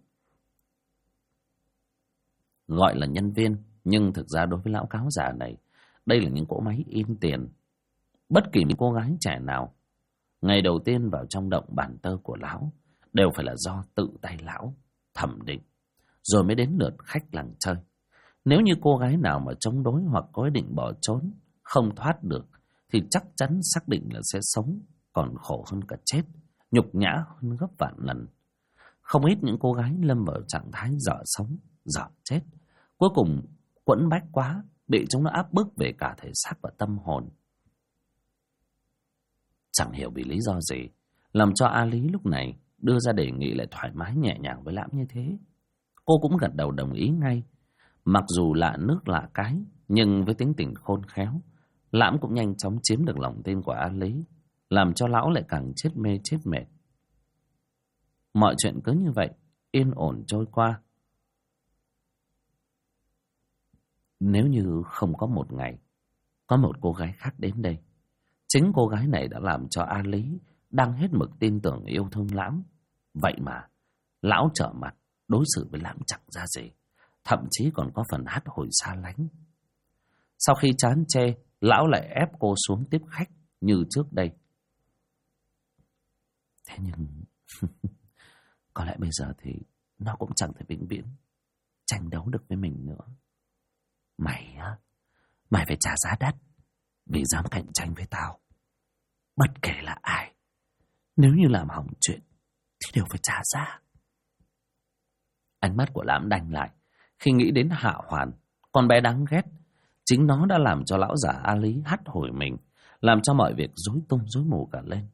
Gọi là nhân viên, nhưng thực ra đối với lão cáo già này, đây là những cỗ máy in tiền. Bất kỳ một cô gái trẻ nào ngày đầu tiên vào trong động bàn tơ của lão đều phải là do tự tay lão thẩm định, rồi mới đến lượt khách làng chơi. Nếu như cô gái nào mà chống đối hoặc có ý định bỏ trốn, không thoát được, thì chắc chắn xác định là sẽ sống còn khổ hơn cả chết, nhục nhã hơn gấp vạn lần. Không ít những cô gái lâm vào trạng thái dở sống, dở chết, cuối cùng quẫn bách quá, bị chúng nó áp bức về cả thể xác và tâm hồn. Chẳng hiểu vì lý do gì làm cho A Lý lúc này đưa ra đề nghị lại thoải mái nhẹ nhàng với Lãm như thế. Cô cũng gật đầu đồng ý ngay. Mặc dù lạ nước lạ cái, nhưng với tính tình khôn khéo, Lãm cũng nhanh chóng chiếm được lòng tin của A Lý, làm cho lão lại càng chết mê chết mệt. Mọi chuyện cứ như vậy yên ổn trôi qua. Nếu như không có một ngày có một cô gái khác đến đây, chính cô gái này đã làm cho A Lý đang hết mực tin tưởng yêu thương Lãm. Vậy mà lão trở mặt đối xử với Lãm chẳng ra gì, thậm chí còn có phần hắt hồi xa lánh. Sau khi chán chê, lão lại ép cô xuống tiếp khách như trước đây. Thế nhưng có lẽ bây giờ thì nó cũng chẳng thể vĩnh viễn tranh đấu được với mình nữa. Mày phải trả giá đắt vì dám cạnh tranh với tao. Bất kể là ai, nếu như làm hỏng chuyện thì đều phải trả giá. Ánh mắt của Lãm đanh lại khi nghĩ đến Hạ Hoàn, con bé đáng ghét. Chính nó đã làm cho lão già A Lý hắt hồi mình, làm cho mọi việc rối tung rối mù cả lên.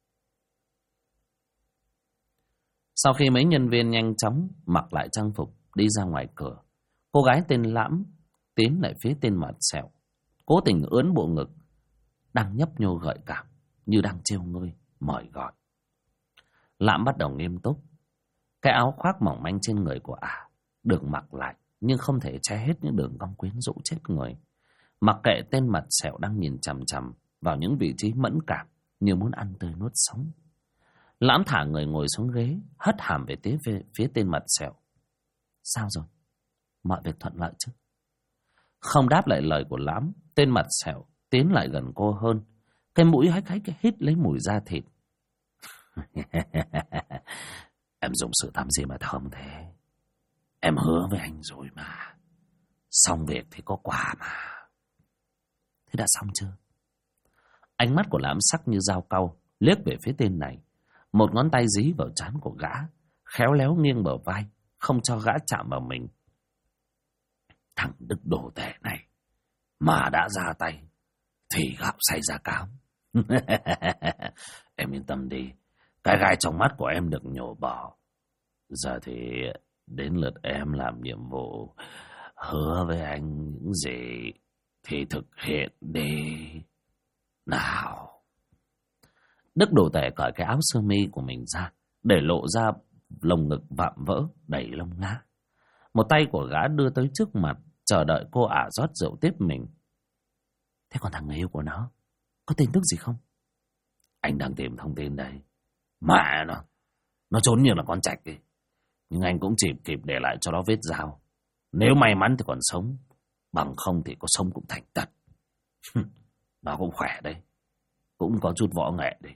Sau khi mấy nhân viên nhanh chóng mặc lại trang phục đi ra ngoài cửa, cô gái tên Lãm tiến lại phía tên mặt sẹo, cố tình ướn bộ ngực đang nhấp nhô gợi cảm như đang trêu ngươi mời gọi. Lãm bắt đầu nghiêm túc. Cái áo khoác mỏng manh trên người của ả được mặc lại, nhưng không thể che hết những đường cong quyến rũ chết người. Mặc kệ tên mặt sẹo đang nhìn chằm chằm vào những vị trí mẫn cảm như muốn ăn tươi nuốt sống. Lãm thả người ngồi xuống ghế, hất hàm về phía tên mặt sẹo. Sao rồi? Mọi việc thuận lợi chứ? Không đáp lại lời của Lãm, tên mặt sẹo tiến lại gần cô hơn. Cái mũi hách hít lấy mùi da thịt. Em dùng sự tắm gì mà thơm thế? Em hứa với anh rồi mà. Xong việc thì có quà mà. Thế đã xong chưa? Ánh mắt của Lãm sắc như dao cau, liếc về phía tên này. Một ngón tay dí vào trán của gã, khéo léo nghiêng bờ vai, không cho gã chạm vào mình. Thằng Đức đồ tể này mà đã ra tay thì gạo xay ra cám. Em yên tâm đi, cái gai trong mắt của em được nhổ bỏ. Giờ thì đến lượt em làm nhiệm vụ. Hứa với anh những gì thì thực hiện đi. Nào. Đức Đồ Tể cởi cái áo sơ mi của mình ra, để lộ ra lồng ngực vạm vỡ đầy lông lá. Một tay của gã đưa tới trước mặt, chờ đợi cô ả rót rượu tiếp mình. Thế còn thằng người yêu của nó, có tin tức gì không? Anh đang tìm thông tin đây. Mẹ nó trốn như là con trạch ấy. Nhưng anh cũng chỉ kịp để lại cho nó vết dao. Nếu may mắn thì còn sống, bằng không thì có sống cũng thành tật. Nó cũng khỏe đây, cũng có chút võ nghệ đây.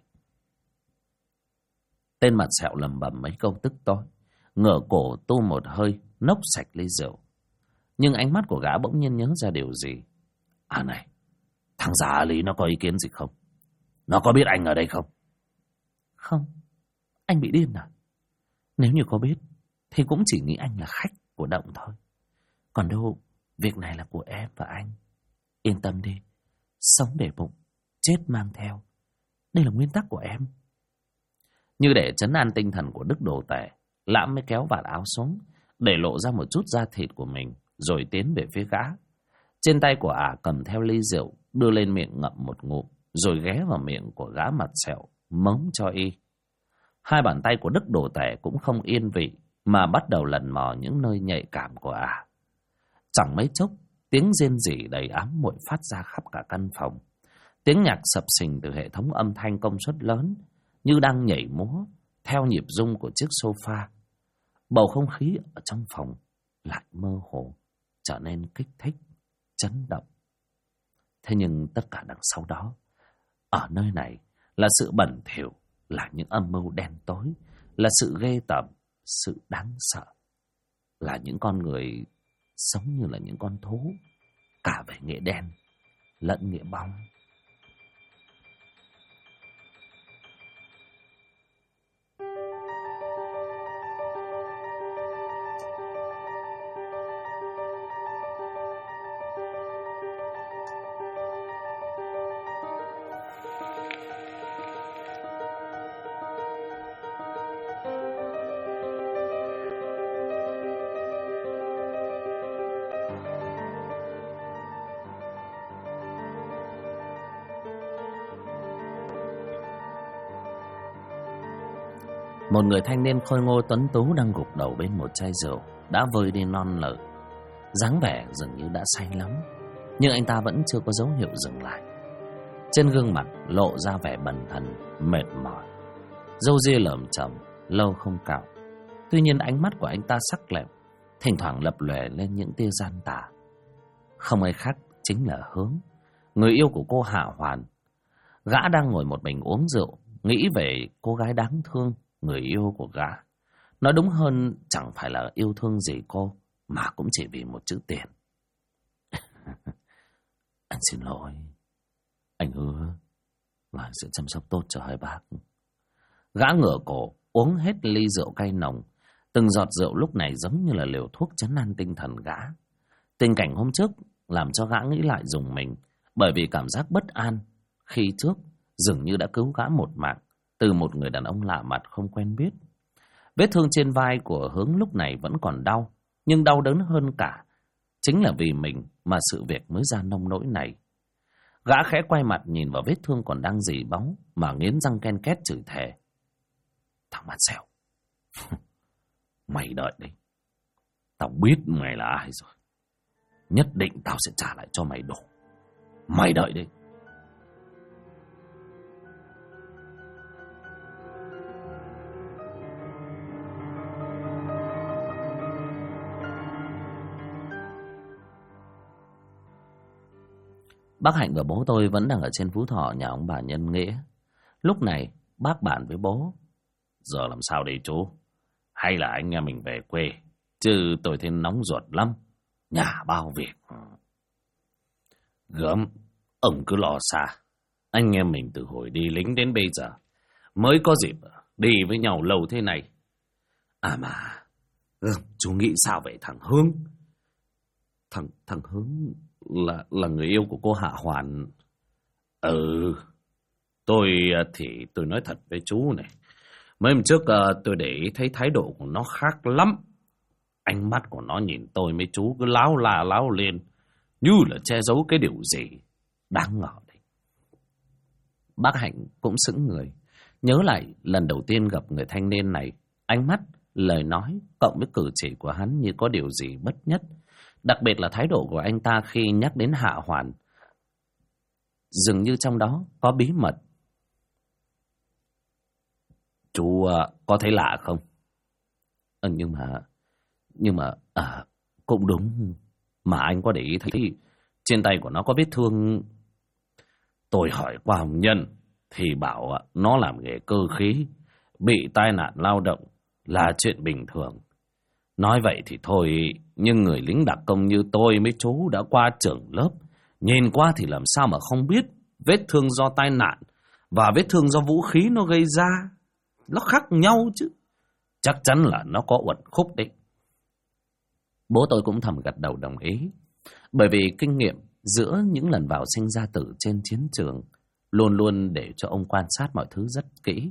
Tên mặt sẹo lầm bầm mấy câu tức tối, ngửa cổ tu một hơi, nốc sạch ly rượu. Nhưng ánh mắt của gã bỗng nhiên nhớ ra điều gì. À này, thằng già Lý nó có ý kiến gì không? Nó có biết anh ở đây không? Không, anh bị điên à? Nếu như có biết thì cũng chỉ nghĩ anh là khách của Động thôi. Còn đâu, việc này là của em và anh. Yên tâm đi, sống để bụng, chết mang theo. Đây là nguyên tắc của em. Như để trấn an tinh thần của Đức Đồ Tể, Lãm mới kéo vạt áo xuống, để lộ ra một chút da thịt của mình, rồi tiến về phía gã. Trên tay của ả cầm theo ly rượu, đưa lên miệng ngậm một ngụm, rồi ghé vào miệng của gã mặt sẹo, mống cho y. Hai bàn tay của Đức Đồ Tể cũng không yên vị, mà bắt đầu lần mò những nơi nhạy cảm của ả. Chẳng mấy chốc, tiếng rên rỉ đầy ám muội phát ra khắp cả căn phòng. Tiếng nhạc sập sình từ hệ thống âm thanh công suất lớn, như đang nhảy múa theo nhịp rung của chiếc sofa. Bầu không khí ở trong phòng lại mơ hồ, trở nên kích thích, chấn động. Thế nhưng tất cả đằng sau đó, ở nơi này là sự bẩn thỉu, là những âm mưu đen tối, là sự ghê tởm, sự đáng sợ, là những con người sống như là những con thú, cả về nghĩa đen lẫn nghĩa bóng. Một người thanh niên khôi ngô tuấn tú đang gục đầu bên một chai rượu đã vơi đi non nở. Dáng vẻ dường như đã say lắm, nhưng anh ta vẫn chưa có dấu hiệu dừng lại. Trên gương mặt lộ ra vẻ bần thần, mệt mỏi. Râu ria lởm chởm, lâu không cạo. Tuy nhiên ánh mắt của anh ta sắc lẹm, thỉnh thoảng lập lòe lên những tia gian tà. Không ai khác chính là Hướng, người yêu của cô Hạ Hoàn. Gã đang ngồi một mình uống rượu, nghĩ về cô gái đáng thương, người yêu của gã. Nói đúng hơn, chẳng phải là yêu thương gì cô, mà cũng chỉ vì một chữ tiền. Anh xin lỗi. Anh hứa là sẽ chăm sóc tốt cho hai bác. Gã ngửa cổ, uống hết ly rượu cay nồng. Từng giọt rượu lúc này giống như là liều thuốc trấn an tinh thần gã. Tình cảnh hôm trước làm cho gã nghĩ lại rùng mình, bởi vì cảm giác bất an khi trước dường như đã cứu gã một mạng từ một người đàn ông lạ mặt không quen biết. Vết thương trên vai của Hướng lúc này vẫn còn đau, nhưng đau đớn hơn cả chính là vì mình mà sự việc mới ra nông nỗi này. Gã khẽ quay mặt nhìn vào vết thương còn đang rỉ bóng, mà nghiến răng ken két chửi thề. Thằng mặt sẹo, mày đợi đấy, tao biết mày là ai rồi. Nhất định tao sẽ trả lại cho mày đủ. Mày đợi đấy. Bác Hạnh và bố tôi vẫn đang ở trên Phú Thọ nhà ông bà Nhân Nghĩa. Lúc này bác bàn với bố. Giờ làm sao đây chú? Hay là anh em mình về quê? Chứ tôi thấy nóng ruột lắm. Nhà bao việc. Gớm, ông cứ lo xa. Anh em mình từ hồi đi lính đến bây giờ mới có dịp đi với nhau lâu thế này. À mà, chú nghĩ sao vậy thằng Hướng? Thằng Hướng là người yêu của cô Hạ Hoàn. Ừ, tôi nói thật với chú này. Mấy hôm trước tôi để ý thấy thái độ của nó khác lắm. Ánh mắt của nó nhìn tôi mấy chú cứ láo la láo lên, như là che giấu cái điều gì đáng ngờ đấy. Bác Hạnh cũng sững người, nhớ lại lần đầu tiên gặp người thanh niên này. Ánh mắt, lời nói cộng với cử chỉ của hắn như có điều gì bất nhất. Đặc biệt là thái độ của anh ta khi nhắc đến Hạ Hoàn, dường như trong đó có bí mật. Chú có thấy lạ không? Nhưng mà cũng đúng. Mà anh có để ý thấy trên tay của nó có vết thương. Tôi hỏi qua hồng nhân thì bảo nó làm nghề cơ khí, bị tai nạn lao động là chuyện bình thường. Nói vậy thì thôi, nhưng người lính đặc công như tôi mấy chú đã qua trưởng lớp, nhìn qua thì làm sao mà không biết vết thương do tai nạn và vết thương do vũ khí nó gây ra nó khác nhau chứ. Chắc chắn là nó có uẩn khúc đấy. Bố tôi cũng thầm gật đầu đồng ý, bởi vì kinh nghiệm giữa những lần vào sinh ra tử trên chiến trường luôn luôn để cho ông quan sát mọi thứ rất kỹ.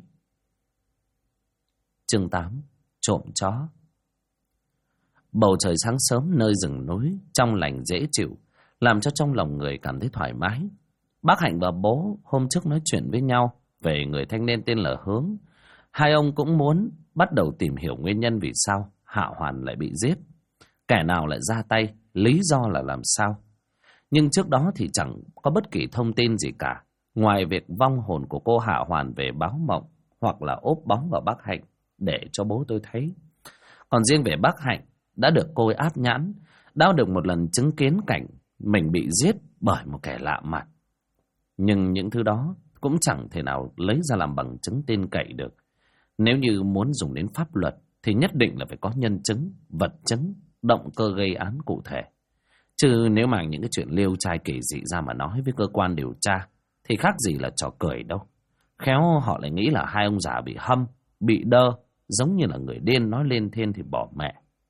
Chương 8. Trộm chó. Bầu trời sáng sớm nơi rừng núi trong lành dễ chịu, làm cho trong lòng người cảm thấy thoải mái. Bác Hạnh và bố hôm trước nói chuyện với nhau về người thanh niên tên là Hướng. Hai ông cũng muốn bắt đầu tìm hiểu nguyên nhân vì sao Hạ Hoàn lại bị giết, kẻ nào lại ra tay, lý do là làm sao. Nhưng trước đó thì chẳng có bất kỳ thông tin gì cả, ngoài việc vong hồn của cô Hạ Hoàn về báo mộng hoặc là ốp bóng vào bác Hạnh để cho bố tôi thấy. Còn riêng về bác Hạnh, đã được cô ấy áp nhãn, đã được một lần chứng kiến cảnh mình bị giết bởi một kẻ lạ mặt. Nhưng những thứ đó cũng chẳng thể nào lấy ra làm bằng chứng tin cậy được. Nếu như muốn dùng đến pháp luật thì nhất định là phải có nhân chứng, vật chứng, động cơ gây án cụ thể. Chứ nếu mà những cái chuyện liêu trai kỳ dị ra mà nói với cơ quan điều tra thì khác gì là trò cười đâu. Khéo họ lại nghĩ là hai ông già bị hâm, bị đơ, giống như là người điên nói lên thiên thì bỏ mẹ.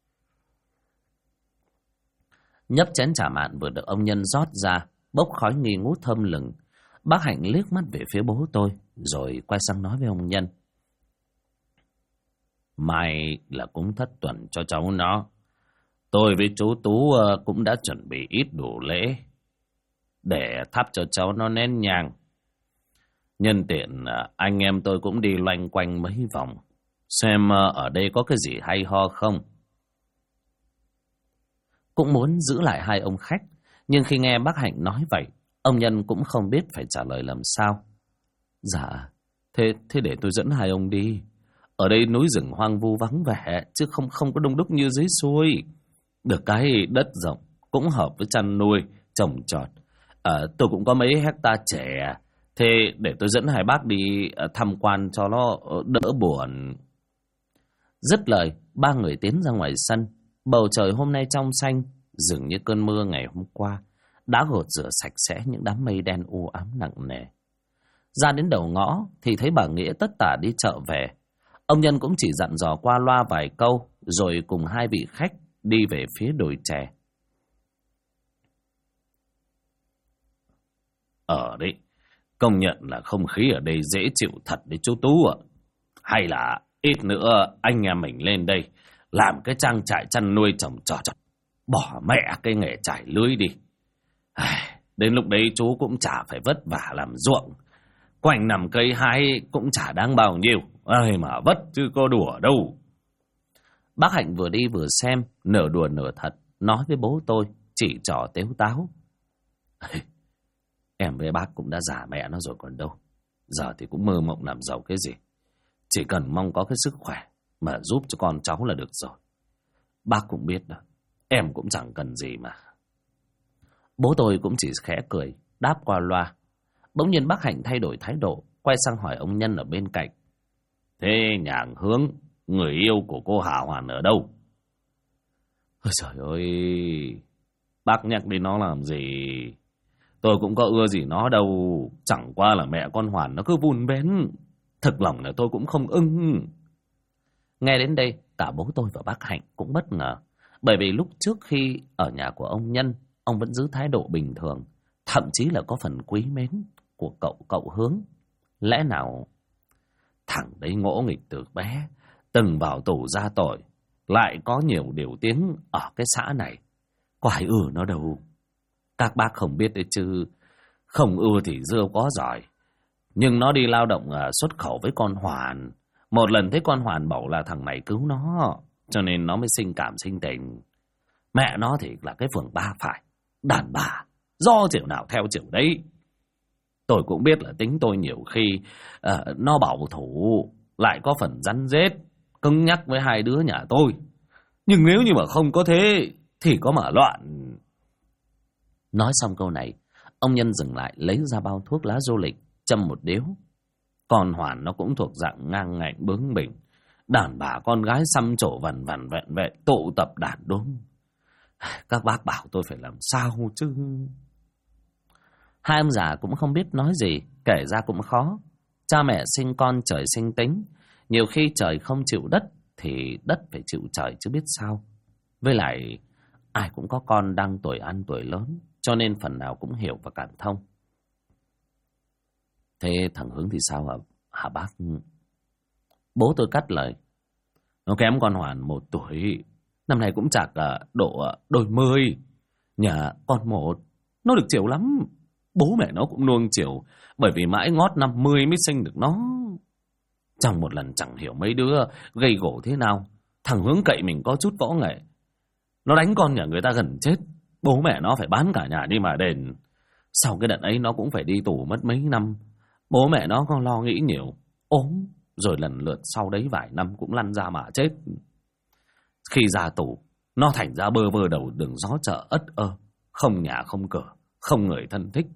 Nhấp chén trà mạn vừa được ông Nhân rót ra, bốc khói nghi ngút thơm lừng. Bác Hạnh liếc mắt về phía bố tôi, rồi quay sang nói với ông Nhân. Mai là cúng thất tuần cho cháu nó. Tôi với chú Tú cũng đã chuẩn bị ít đủ lễ để thắp cho cháu nó nén nhang. Nhân tiện anh em tôi cũng đi loanh quanh mấy vòng, xem ở đây có cái gì hay ho không. Cũng muốn giữ lại hai ông khách, nhưng khi nghe bác Hạnh nói vậy, ông Nhân cũng không biết phải trả lời làm sao. Dạ, thế để tôi dẫn hai ông đi. Ở đây núi rừng hoang vu vắng vẻ, chứ không có đông đúc như dưới xuôi. Được cái đất rộng, cũng hợp với chăn nuôi, trồng trọt. Tôi cũng có mấy hecta trẻ, thế để tôi dẫn hai bác đi tham quan cho nó đỡ buồn. Dứt lời, ba người tiến ra ngoài sân. Bầu trời hôm nay trong xanh, dường như cơn mưa ngày hôm qua đã gột rửa sạch sẽ những đám mây đen u ám nặng nề. Ra đến đầu ngõ thì thấy bà Nghĩa tất tả đi chợ về. Ông Nhân cũng chỉ dặn dò qua loa vài câu, rồi cùng hai vị khách đi về phía đồi chè. Ở đấy, công nhận là không khí ở đây dễ chịu thật đấy chú Tú ạ. Hay là ít nữa anh em mình lên đây làm cái trang trại chăn nuôi trồng trọt, bỏ mẹ cái nghề trải lưới đi. Đến lúc đấy chú cũng chả phải vất vả làm ruộng, quanh nằm cây hái cũng chả đáng bao nhiêu. Mà vất chứ có đùa đâu. Bác Hạnh vừa đi vừa xem, nửa đùa nửa thật, nói với bố tôi, chỉ trò tếu táo. Em với bác cũng đã già mẹ nó rồi còn đâu. Giờ thì cũng mơ mộng làm giàu cái gì. Chỉ cần mong có cái sức khỏe mà giúp cho con cháu là được rồi. Bác cũng biết đó, em cũng chẳng cần gì mà. Bố tôi cũng chỉ khẽ cười, đáp qua loa. Bỗng nhiên bác Hạnh thay đổi thái độ, quay sang hỏi ông Nhân ở bên cạnh. Thế nhà Hướng, người yêu của cô Hà Hoàn ở đâu? Ôi trời ơi, bác nhắc đến nó làm gì? Tôi cũng có ưa gì nó đâu. Chẳng qua là mẹ con Hoàn nó cứ vun vén. Thực lòng là tôi cũng không ưng. Nghe đến đây, cả bố tôi và bác Hạnh cũng bất ngờ. Bởi vì lúc trước khi ở nhà của ông Nhân, ông vẫn giữ thái độ bình thường, thậm chí là có phần quý mến. của cậu Hướng. Lẽ nào thằng đấy ngỗ nghịch từ bé, từng vào tù ra tội, lại có nhiều điều tiếng ở cái xã này, có ai ưa nó đâu. Các bác không biết đấy chứ, không ưa thì dưa có giỏi. Nhưng nó đi lao động xuất khẩu với con Hoàn. Một lần thấy con Hoàn bảo là thằng này cứu nó, cho nên nó mới sinh cảm sinh tình. Mẹ nó thì là cái phường ba phải, đàn bà do chiều nào theo chiều đấy. Tôi cũng biết là tính tôi nhiều khi nó bảo thủ, lại có phần rắn rết, cứng nhắc với hai đứa nhà tôi. Nhưng nếu như mà không có thế thì có mà loạn. Nói xong câu này, ông Nhân dừng lại lấy ra bao thuốc lá du lịch, châm một điếu. Con Hoàn nó cũng thuộc dạng ngang ngạnh bướng bỉnh. Đàn bà con gái xăm trổ vằn vằn vẹn vẹn, tụ tập đàn đốm. Các bác bảo tôi phải làm sao chứ. Hai ông già cũng không biết nói gì, kể ra cũng khó. Cha mẹ sinh con trời sinh tính, nhiều khi trời không chịu đất thì đất phải chịu trời chứ biết sao. Với lại ai cũng có con đang tuổi ăn tuổi lớn, cho nên phần nào cũng hiểu và cảm thông. Thế thằng Hướng thì sao hả bác? Bố tôi cắt lời. Nó kém con Hoàn 1 tuổi, năm nay cũng chạc độ đôi mươi. Nhà con một, nó được chiều lắm. Bố mẹ nó cũng nuông chiều, bởi vì mãi ngót 50 mới sinh được nó. Trong một lần chẳng hiểu mấy đứa gây gổ thế nào, thằng Hướng cậy mình có chút võ nghệ, nó đánh con nhà người ta gần chết. Bố mẹ nó phải bán cả nhà đi mà đền. Sau cái đợt ấy nó cũng phải đi tù mất mấy năm. Bố mẹ nó còn lo nghĩ nhiều, ốm, rồi lần lượt sau đấy vài năm cũng lăn ra mà chết. Khi ra tù, nó thành ra bơ vơ đầu đường gió chợ ất ơ, không nhà không cửa, không người thân thích.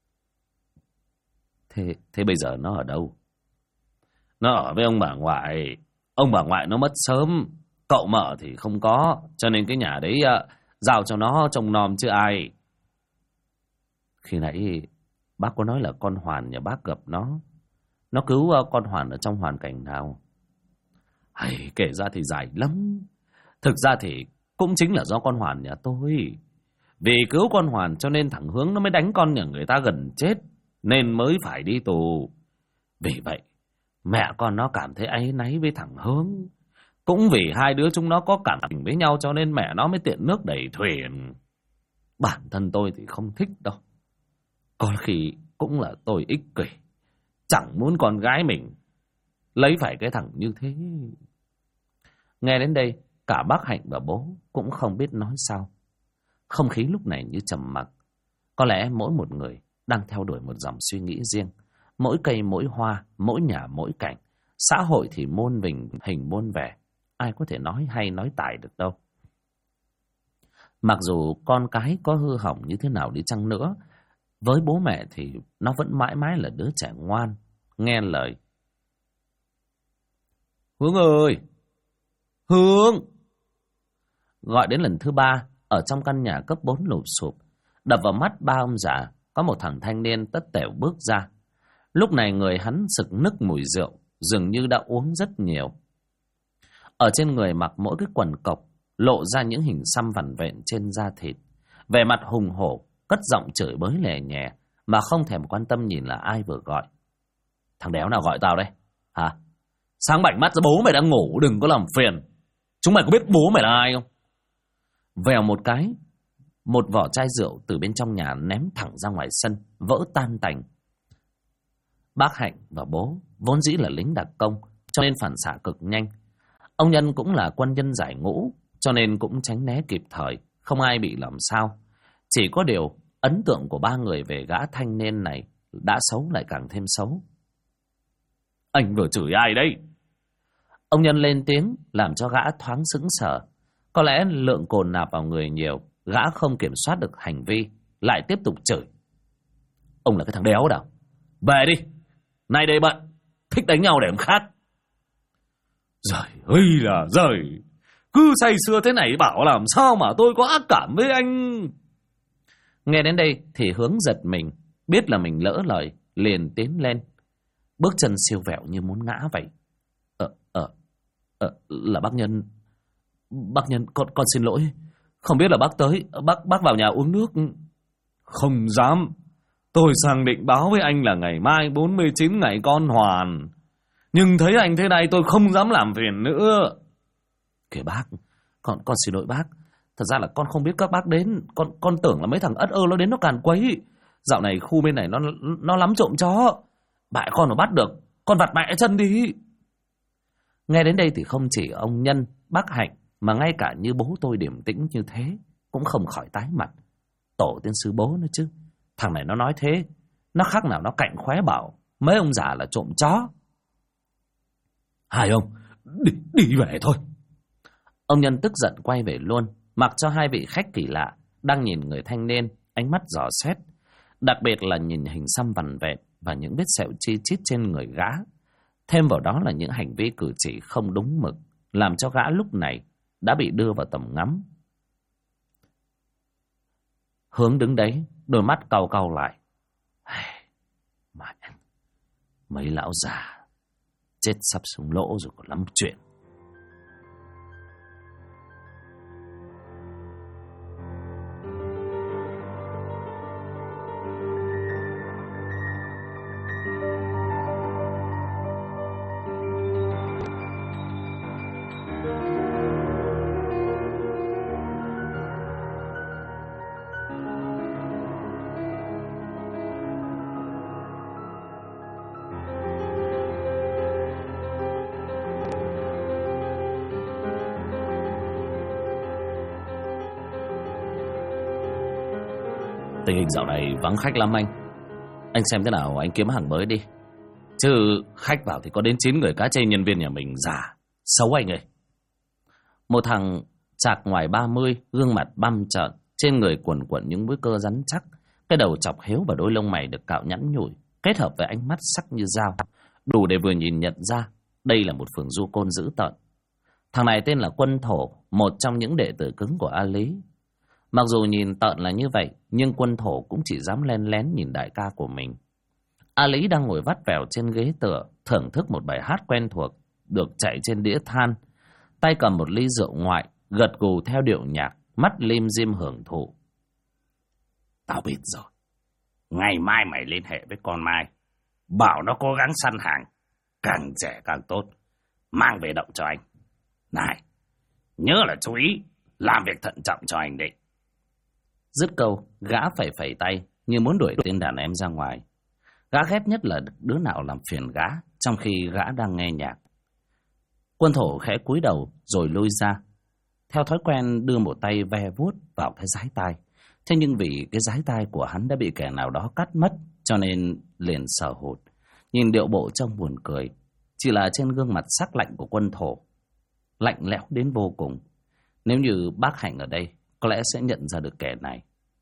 Thế bây giờ nó ở đâu? Nó ở với ông bà ngoại. Ông bà ngoại nó mất sớm, cậu mợ thì không có, cho nên cái nhà đấy giao cho nó trông nom chứ ai. Khi nãy bác có nói là con Hoàn nhà bác gặp nó cứu con Hoàn ở trong hoàn cảnh nào? Hay, kể ra thì dài lắm. Thực ra thì cũng chính là do con Hoàn nhà tôi. Vì cứu con Hoàn cho nên thằng Hướng nó mới đánh con nhà người ta gần chết, nên mới phải đi tù. Vì vậy mẹ con nó cảm thấy áy náy với thằng Hướng. Cũng vì hai đứa chúng nó có cảm tình với nhau cho nên mẹ nó mới tiện nước đẩy thuyền. Bản thân tôi thì không thích đâu. Có khi cũng là tôi ích kỷ, chẳng muốn con gái mình lấy phải cái thằng như thế. Nghe đến đây, cả bác Hạnh và bố cũng không biết nói sao. Không khí lúc này như trầm mặc. Có lẽ mỗi một người đang theo đuổi một dòng suy nghĩ riêng. Mỗi cây mỗi hoa, mỗi nhà mỗi cảnh. Xã hội thì muôn hình muôn vẻ. Ai có thể nói hay nói tài được đâu. Mặc dù con cái có hư hỏng như thế nào đi chăng nữa, với bố mẹ thì nó vẫn mãi mãi là đứa trẻ ngoan, nghe lời. Hướng ơi! Hướng! Gọi đến lần thứ 3, ở trong căn nhà cấp 4 lụp xụp, đập vào mắt ba ông già, có một thằng thanh niên tất tẻo bước ra. Lúc này người hắn sực nức mùi rượu, dường như đã uống rất nhiều. Ở trên người mặc mỗi cái quần cộc, lộ ra những hình xăm vằn vện trên da thịt. Vẻ mặt hùng hổ, cất giọng chửi bới lè nhè, mà không thèm quan tâm nhìn là ai vừa gọi. Thằng đéo nào gọi tao đây? Hả? Sáng bảnh mắt ra, bố mày đang ngủ, đừng có làm phiền. Chúng mày có biết bố mày là ai không? Vèo một cái, một vỏ chai rượu từ bên trong nhà ném thẳng ra ngoài sân, vỡ tan tành. Bác Hạnh và bố vốn dĩ là lính đặc công, cho nên phản xạ cực nhanh. Ông Nhân cũng là quân nhân giải ngũ, cho nên cũng tránh né kịp thời, không ai bị làm sao. Chỉ có điều, ấn tượng của ba người về gã thanh niên này đã xấu lại càng thêm xấu. Anh vừa chửi ai đấy? Ông Nhân lên tiếng, làm cho gã thoáng sững sờ. Có lẽ lượng cồn nạp vào người nhiều, gã không kiểm soát được hành vi, lại tiếp tục chửi. Ông là cái thằng đéo nào? Về đi, nay đây bận, thích đánh nhau để em khát. Giời ơi là giời, cứ say sưa thế này bảo làm sao mà tôi có ác cảm với anh. Nghe đến đây thì Hướng giật mình, biết là mình lỡ lời, liền tiến lên. Bước chân siêu vẹo như muốn ngã vậy. Là bác Nhân. Bác Nhân, con xin lỗi. Không biết là bác tới, bác vào nhà uống nước. Không dám. Tôi sang định báo với anh là ngày mai 49 ngày con hoàn. Nhưng thấy anh thế này tôi không dám làm phiền nữa. Kìa bác, con xin lỗi bác. Thật ra là con không biết các bác đến. Con tưởng là mấy thằng ất ơ nó đến nó càn quấy. Dạo này khu bên này nó lắm trộm chó. Bại con mà bắt được, con vặt mẹ chân đi. Nghe đến đây thì không chỉ ông Nhân, bác Hạnh, mà ngay cả như bố tôi điềm tĩnh như thế cũng không khỏi tái mặt. Tổ tiên sư bố nữa chứ. Thằng này nó nói thế, nó khác nào nó cạnh khóe bảo mấy ông già là trộm chó. Hai ông đi về thôi. Ông Nhân tức giận quay về luôn, mặc cho hai vị khách kỳ lạ đang nhìn người thanh niên ánh mắt dò xét, đặc biệt là nhìn hình xăm vằn vẹn và những vết sẹo chi chít trên người gã. Thêm vào đó là những hành vi cử chỉ không đúng mực, làm cho gã lúc này đã bị đưa vào tầm ngắm. Hướng đứng đấy, đôi mắt cau cau lại. Mà mấy lão già chết sắp xuống lỗ rồi còn lắm chuyện. Tình hình dạo này vắng khách lắm anh. Anh xem thế nào anh kiếm hàng mới đi. Chứ khách vào thì có đến 9 người cá chê nhân viên nhà mình già xấu anh ơi. Một thằng chạc ngoài 30, gương mặt băm trợn, trên người quần quần những múi cơ rắn chắc, cái đầu chọc héo và đôi lông mày được cạo nhẵn nhủi, kết hợp với ánh mắt sắc như dao, đủ để vừa nhìn nhận ra đây là một phường du côn dữ tợn. Thằng này tên là Quân Thổ, một trong những đệ tử cứng của A Lý. Mặc dù nhìn tợn là như vậy, nhưng Quân Thổ cũng chỉ dám len lén nhìn đại ca của mình. A Lý đang ngồi vắt vẻo trên ghế tựa, thưởng thức một bài hát quen thuộc, được chạy trên đĩa than. Tay cầm một ly rượu ngoại, gật gù theo điệu nhạc, mắt lim dim hưởng thụ. Tao biết rồi. Ngày mai mày liên hệ với con Mai, bảo nó cố gắng săn hàng, càng rẻ càng tốt, mang về động cho anh. Này, nhớ là chú ý, làm việc thận trọng cho anh đấy. Dứt câu, gã phẩy phẩy tay như muốn đuổi tên đàn em ra ngoài. Gã ghét nhất là đứa nào làm phiền gã trong khi gã đang nghe nhạc. Quân Thổ khẽ cúi đầu rồi lui ra. Theo thói quen đưa một tay ve vuốt vào cái dái tai. Thế nhưng vì cái dái tai của hắn đã bị kẻ nào đó cắt mất, cho nên liền sờ hụt. Nhìn điệu bộ trông buồn cười, chỉ là trên gương mặt sắc lạnh của Quân Thổ, lạnh lẽo đến vô cùng. Nếu như bác Hạnh ở đây, có lẽ sẽ nhận ra được kẻ này.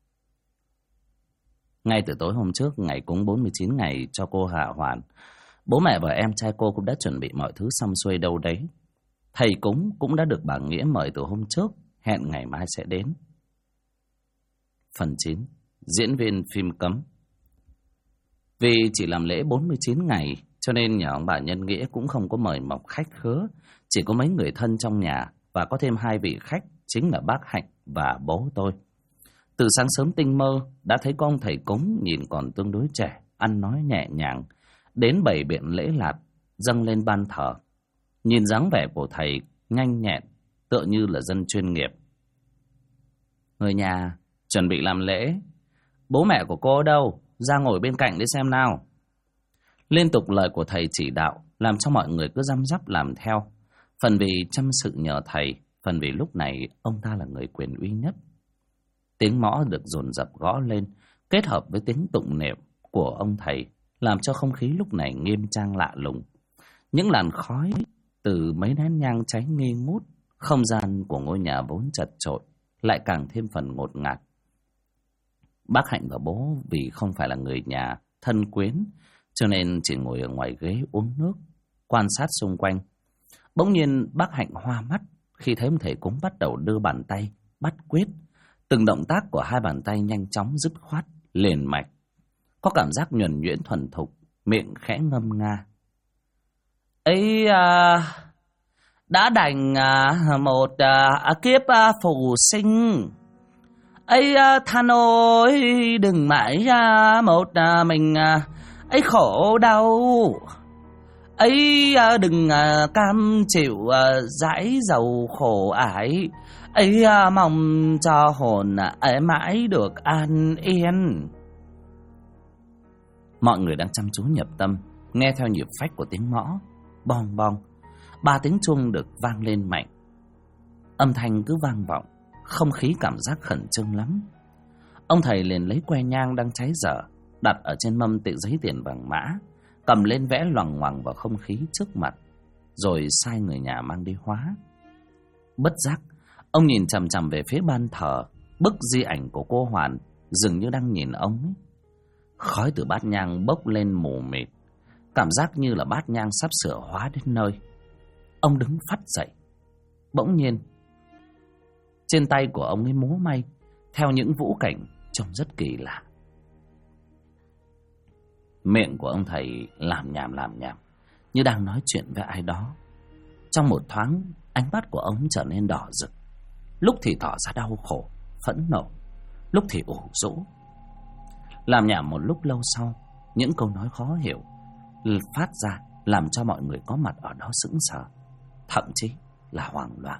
Ngay từ tối hôm trước, ngày cúng 49 ngày cho cô Hạ Hoàn, bố mẹ và em trai cô cũng đã chuẩn bị mọi thứ xong xuôi đâu đấy. Thầy cúng cũng đã được bà Nghĩa mời từ hôm trước, hẹn ngày mai sẽ đến. Phần 9. Diễn viên phim cấm. Vì chỉ làm lễ 49 ngày, cho nên nhà ông bà Nhân Nghĩa cũng không có mời mọc khách khứa, chỉ có mấy người thân trong nhà và có thêm 2 vị khách, chính là bác Hạnh và bố tôi. Từ sáng sớm tinh mơ đã thấy con thầy cúng nhìn còn tương đối trẻ, ăn nói nhẹ nhàng, đến bày biện lễ lạt, dâng lên ban thờ. Nhìn dáng vẻ của thầy nhanh nhẹn, tựa như là dân chuyên nghiệp. Người nhà chuẩn bị làm lễ. Bố mẹ của cô ở đâu? Ra ngồi bên cạnh để xem nào. Liên tục lời của thầy chỉ đạo làm cho mọi người cứ răm rắp làm theo. Phần vì chăm sự nhờ thầy, phần vì lúc này ông ta là người quyền uy nhất. Tiếng mõ được dồn dập gõ lên, kết hợp với tiếng tụng niệm của ông thầy, làm cho không khí lúc này nghiêm trang lạ lùng. Những làn khói từ mấy nén nhang cháy nghi ngút, không gian của ngôi nhà vốn chật chội lại càng thêm phần ngột ngạt. Bác Hạnh và bố vì không phải là người nhà thân quyến, cho nên chỉ ngồi ở ngoài ghế uống nước, quan sát xung quanh. Bỗng nhiên bác Hạnh hoa mắt khi thấy thầy cúng bắt đầu đưa bàn tay bắt quyết. Từng động tác của 2 bàn tay nhanh chóng dứt khoát, liền mạch, có cảm giác nhuần nhuyễn thuần thục, miệng khẽ ngâm nga. Ấy đã đành một kiếp phù sinh, ấy than ôi đừng mãi một mình ấy khổ đau, ấy đừng cam chịu dãi dầu khổ ải, ấy mong cho hồn ấy mãi được an yên. Mọi người đang chăm chú nhập tâm, nghe theo nhịp phách của tiếng mõ. Bong bong, 3 tiếng chuông được vang lên mạnh. Âm thanh cứ vang vọng, không khí cảm giác khẩn trương lắm. Ông thầy liền lấy que nhang đang cháy dở, đặt ở trên mâm tệ giấy tiền vàng mã, cầm lên vẽ loằng ngoằng vào không khí trước mặt, rồi sai người nhà mang đi hóa. Bất giác, ông nhìn chằm chằm về phía ban thờ, bức di ảnh của cô Hoàn dường như đang nhìn ông ấy. Khói từ bát nhang bốc lên mù mịt, cảm giác như là bát nhang sắp sửa hóa đến nơi. Ông đứng phắt dậy. Bỗng nhiên, trên tay của ông ấy múa may theo những vũ cảnh trông rất kỳ lạ. Miệng của ông thầy làm nhảm như đang nói chuyện với ai đó. Trong một thoáng, ánh mắt của ông trở nên đỏ rực, lúc thì tỏ ra đau khổ, phẫn nộ, lúc thì ủ rũ. Làm nhảm một lúc lâu sau, những câu nói khó hiểu phát ra làm cho mọi người có mặt ở đó sững sờ, thậm chí là hoảng loạn.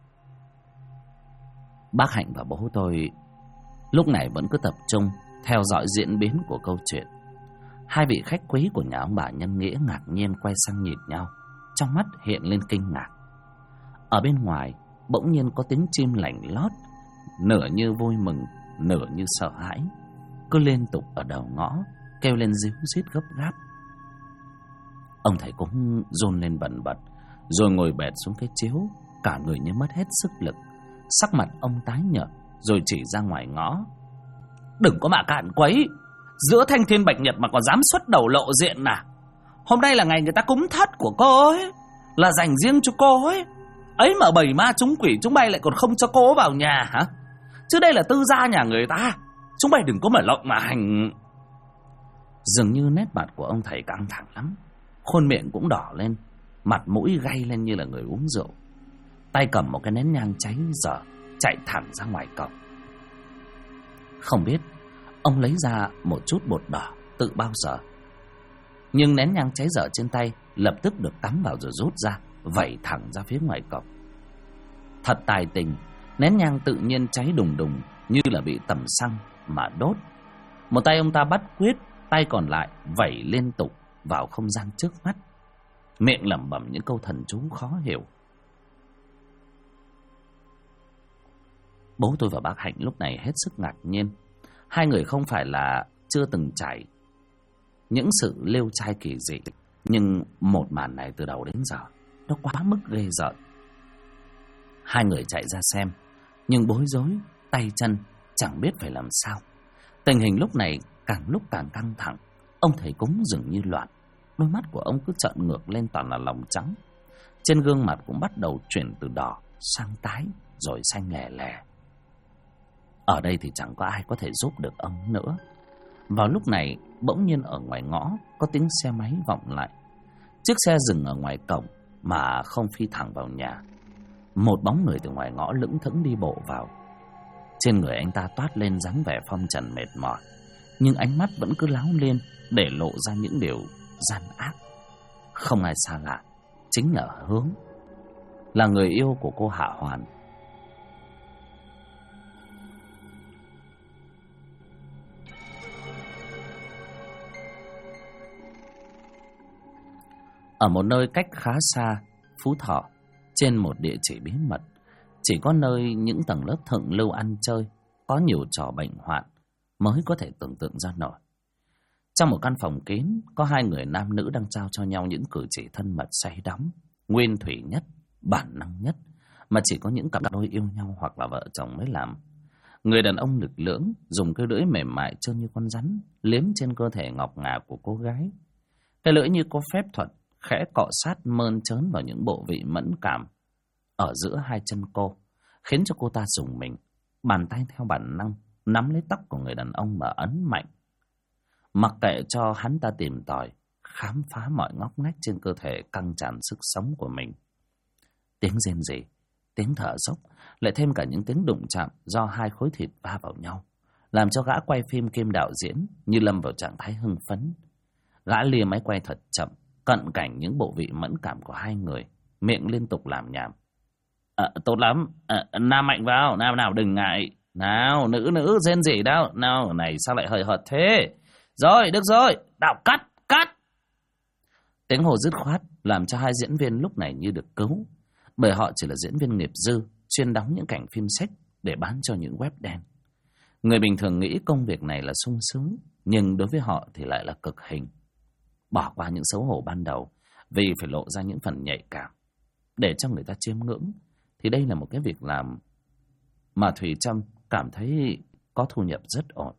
Bác Hạnh và bố tôi lúc này vẫn cứ tập trung theo dõi diễn biến của câu chuyện. Hai vị khách quý của nhà ông bà Nhân Nghĩa ngạc nhiên quay sang nhìn nhau, trong mắt hiện lên kinh ngạc. Ở bên ngoài bỗng nhiên có tiếng chim lảnh lót, nửa như vui mừng, nửa như sợ hãi, cứ liên tục ở đầu ngõ kêu lên ríu rít gấp gáp. Ông thầy cũng run lên bần bật, rồi ngồi bệt xuống cái chiếu, cả người như mất hết sức lực. Sắc mặt ông tái nhợt, rồi chỉ ra ngoài ngõ. Đừng có mà cản quấy, giữa thanh thiên bạch nhật mà còn dám xuất đầu lộ diện à? Hôm nay là ngày người ta cúng thất của cô ấy, là dành riêng cho cô ấy. Ấy mà bầy ma chúng quỷ chúng bay lại còn không cho cô vào nhà hả? Chứ đây là tư gia nhà người ta, chúng bay đừng có mở lộng mà hành. Dường như nét mặt của ông thầy căng thẳng lắm, khuôn miệng cũng đỏ lên, mặt mũi gay lên như là người uống rượu. Tay cầm một cái nén nhang cháy dở, chạy thẳng ra ngoài cổng. Không biết ông lấy ra một chút bột đỏ tự bao giờ, nhưng nén nhang cháy dở trên tay lập tức được cắm vào rồi rút ra, vẩy thẳng ra phía ngoài cổng. Thật tài tình, nén nhang tự nhiên cháy đùng đùng như là bị tẩm xăng mà đốt. Một tay ông ta bắt quyết, tay còn lại vẩy liên tục vào không gian trước mắt, miệng lẩm bẩm những câu thần chú khó hiểu. Bố tôi và bác Hạnh lúc này hết sức ngạc nhiên. Hai người không phải là chưa từng trải những sự lêu trai kỳ dị, nhưng một màn này từ đầu đến giờ nó quá mức ghê rợn. Hai người chạy ra xem, nhưng bối rối, tay chân chẳng biết phải làm sao. Tình hình lúc này càng lúc càng căng thẳng. Ông thầy cúng dường như loạn, đôi mắt của ông cứ trợn ngược lên toàn là lòng trắng. Trên gương mặt cũng bắt đầu chuyển từ đỏ sang tái, rồi xanh lè lè. Ở đây thì chẳng có ai có thể giúp được ông nữa. Vào lúc này, bỗng nhiên ở ngoài ngõ có tiếng xe máy vọng lại. Chiếc xe dừng ở ngoài cổng mà không phi thẳng vào nhà. Một bóng người từ ngoài ngõ lững thững đi bộ vào. Trên người anh ta toát lên dáng vẻ phong trần mệt mỏi, nhưng ánh mắt vẫn cứ láo liên, để lộ ra những điều gian ác. Không ai xa lạ, chính là Hướng, là người yêu của cô Hạ Hoàn. Ở một nơi cách khá xa, Phú Thọ, trên một địa chỉ bí mật, chỉ có nơi những tầng lớp thượng lưu ăn chơi, có nhiều trò bệnh hoạn mới có thể tưởng tượng ra nổi. Trong một căn phòng kín, có hai người nam nữ đang trao cho nhau những cử chỉ thân mật say đắm, nguyên thủy nhất, bản năng nhất, mà chỉ có những cặp đôi yêu nhau hoặc là vợ chồng mới làm. Người đàn ông lực lưỡng dùng cái lưỡi mềm mại trơn như con rắn liếm trên cơ thể ngọc ngà của cô gái. Cái lưỡi như có phép thuật, khẽ cọ sát mơn trớn vào những bộ vị mẫn cảm ở giữa hai chân cô, khiến cho cô ta rùng mình. Bàn tay theo bản năng nắm lấy tóc của người đàn ông mà ấn mạnh, mặc kệ cho hắn ta tìm tòi khám phá mọi ngóc ngách trên cơ thể căng tràn sức sống của mình. Tiếng rên rỉ, tiếng thở dốc, lại thêm cả những tiếng đụng chạm do hai khối thịt va vào nhau, làm cho gã quay phim kiêm đạo diễn như lâm vào trạng thái hưng phấn. Gã lia máy quay thật chậm, cận cảnh những bộ vị mẫn cảm của hai người, miệng liên tục làm nhảm. Tốt lắm, nam mạnh vào, nam nào đừng ngại. Nào, nữ rên rỉ đâu. Nào, này sao lại hời hợt thế? Rồi, được rồi, đạo cắt. Tiếng hồ dứt khoát làm cho hai diễn viên lúc này như được cứu, bởi họ chỉ là diễn viên nghiệp dư, chuyên đóng những cảnh phim sách để bán cho những web đen. Người bình thường nghĩ công việc này là sung sướng, nhưng đối với họ thì lại là cực hình. Bỏ qua những xấu hổ ban đầu vì phải lộ ra những phần nhạy cảm để cho người ta chiêm ngưỡng, thì đây là một cái việc làm mà Thùy Trâm cảm thấy có thu nhập rất ổn.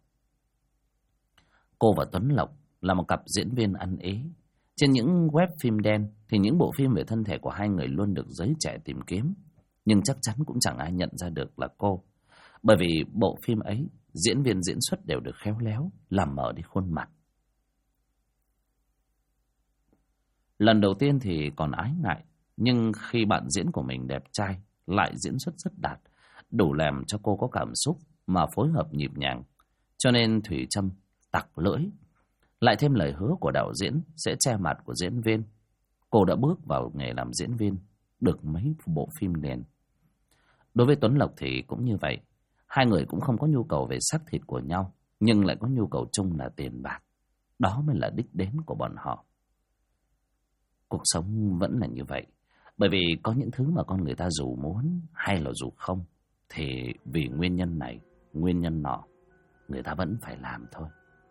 Cô và Tuấn Lộc là một cặp diễn viên ăn ý. Trên những web phim đen thì những bộ phim về thân thể của hai người luôn được giới trẻ tìm kiếm, nhưng chắc chắn cũng chẳng ai nhận ra được là cô, bởi vì bộ phim ấy diễn viên diễn xuất đều được khéo léo làm mở đi khuôn mặt. Lần đầu tiên thì còn ái ngại, nhưng khi bạn diễn của mình đẹp trai lại diễn xuất rất đạt, đủ làm cho cô có cảm xúc mà phối hợp nhịp nhàng, cho nên Thùy Trâm tặc lưỡi. Lại thêm lời hứa của đạo diễn sẽ che mặt của diễn viên, cô đã bước vào nghề làm diễn viên được mấy bộ phim liền. Đối với Tuấn Lộc thì cũng như vậy. Hai người cũng không có nhu cầu về xác thịt của nhau, nhưng lại có nhu cầu chung là tiền bạc. Đó mới là đích đến của bọn họ. Cuộc sống vẫn là như vậy. Bởi vì có những thứ mà con người ta dù muốn hay là dù không, thì vì nguyên nhân này, nguyên nhân nọ, người ta vẫn phải làm thôi.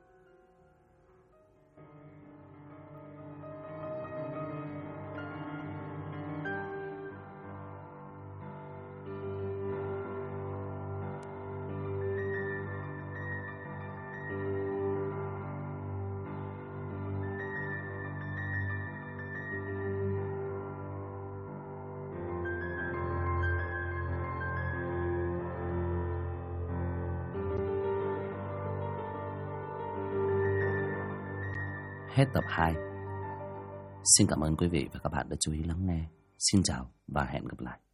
Hết tập 2. Xin cảm ơn quý vị và các bạn đã chú ý lắng nghe. Xin chào và hẹn gặp lại.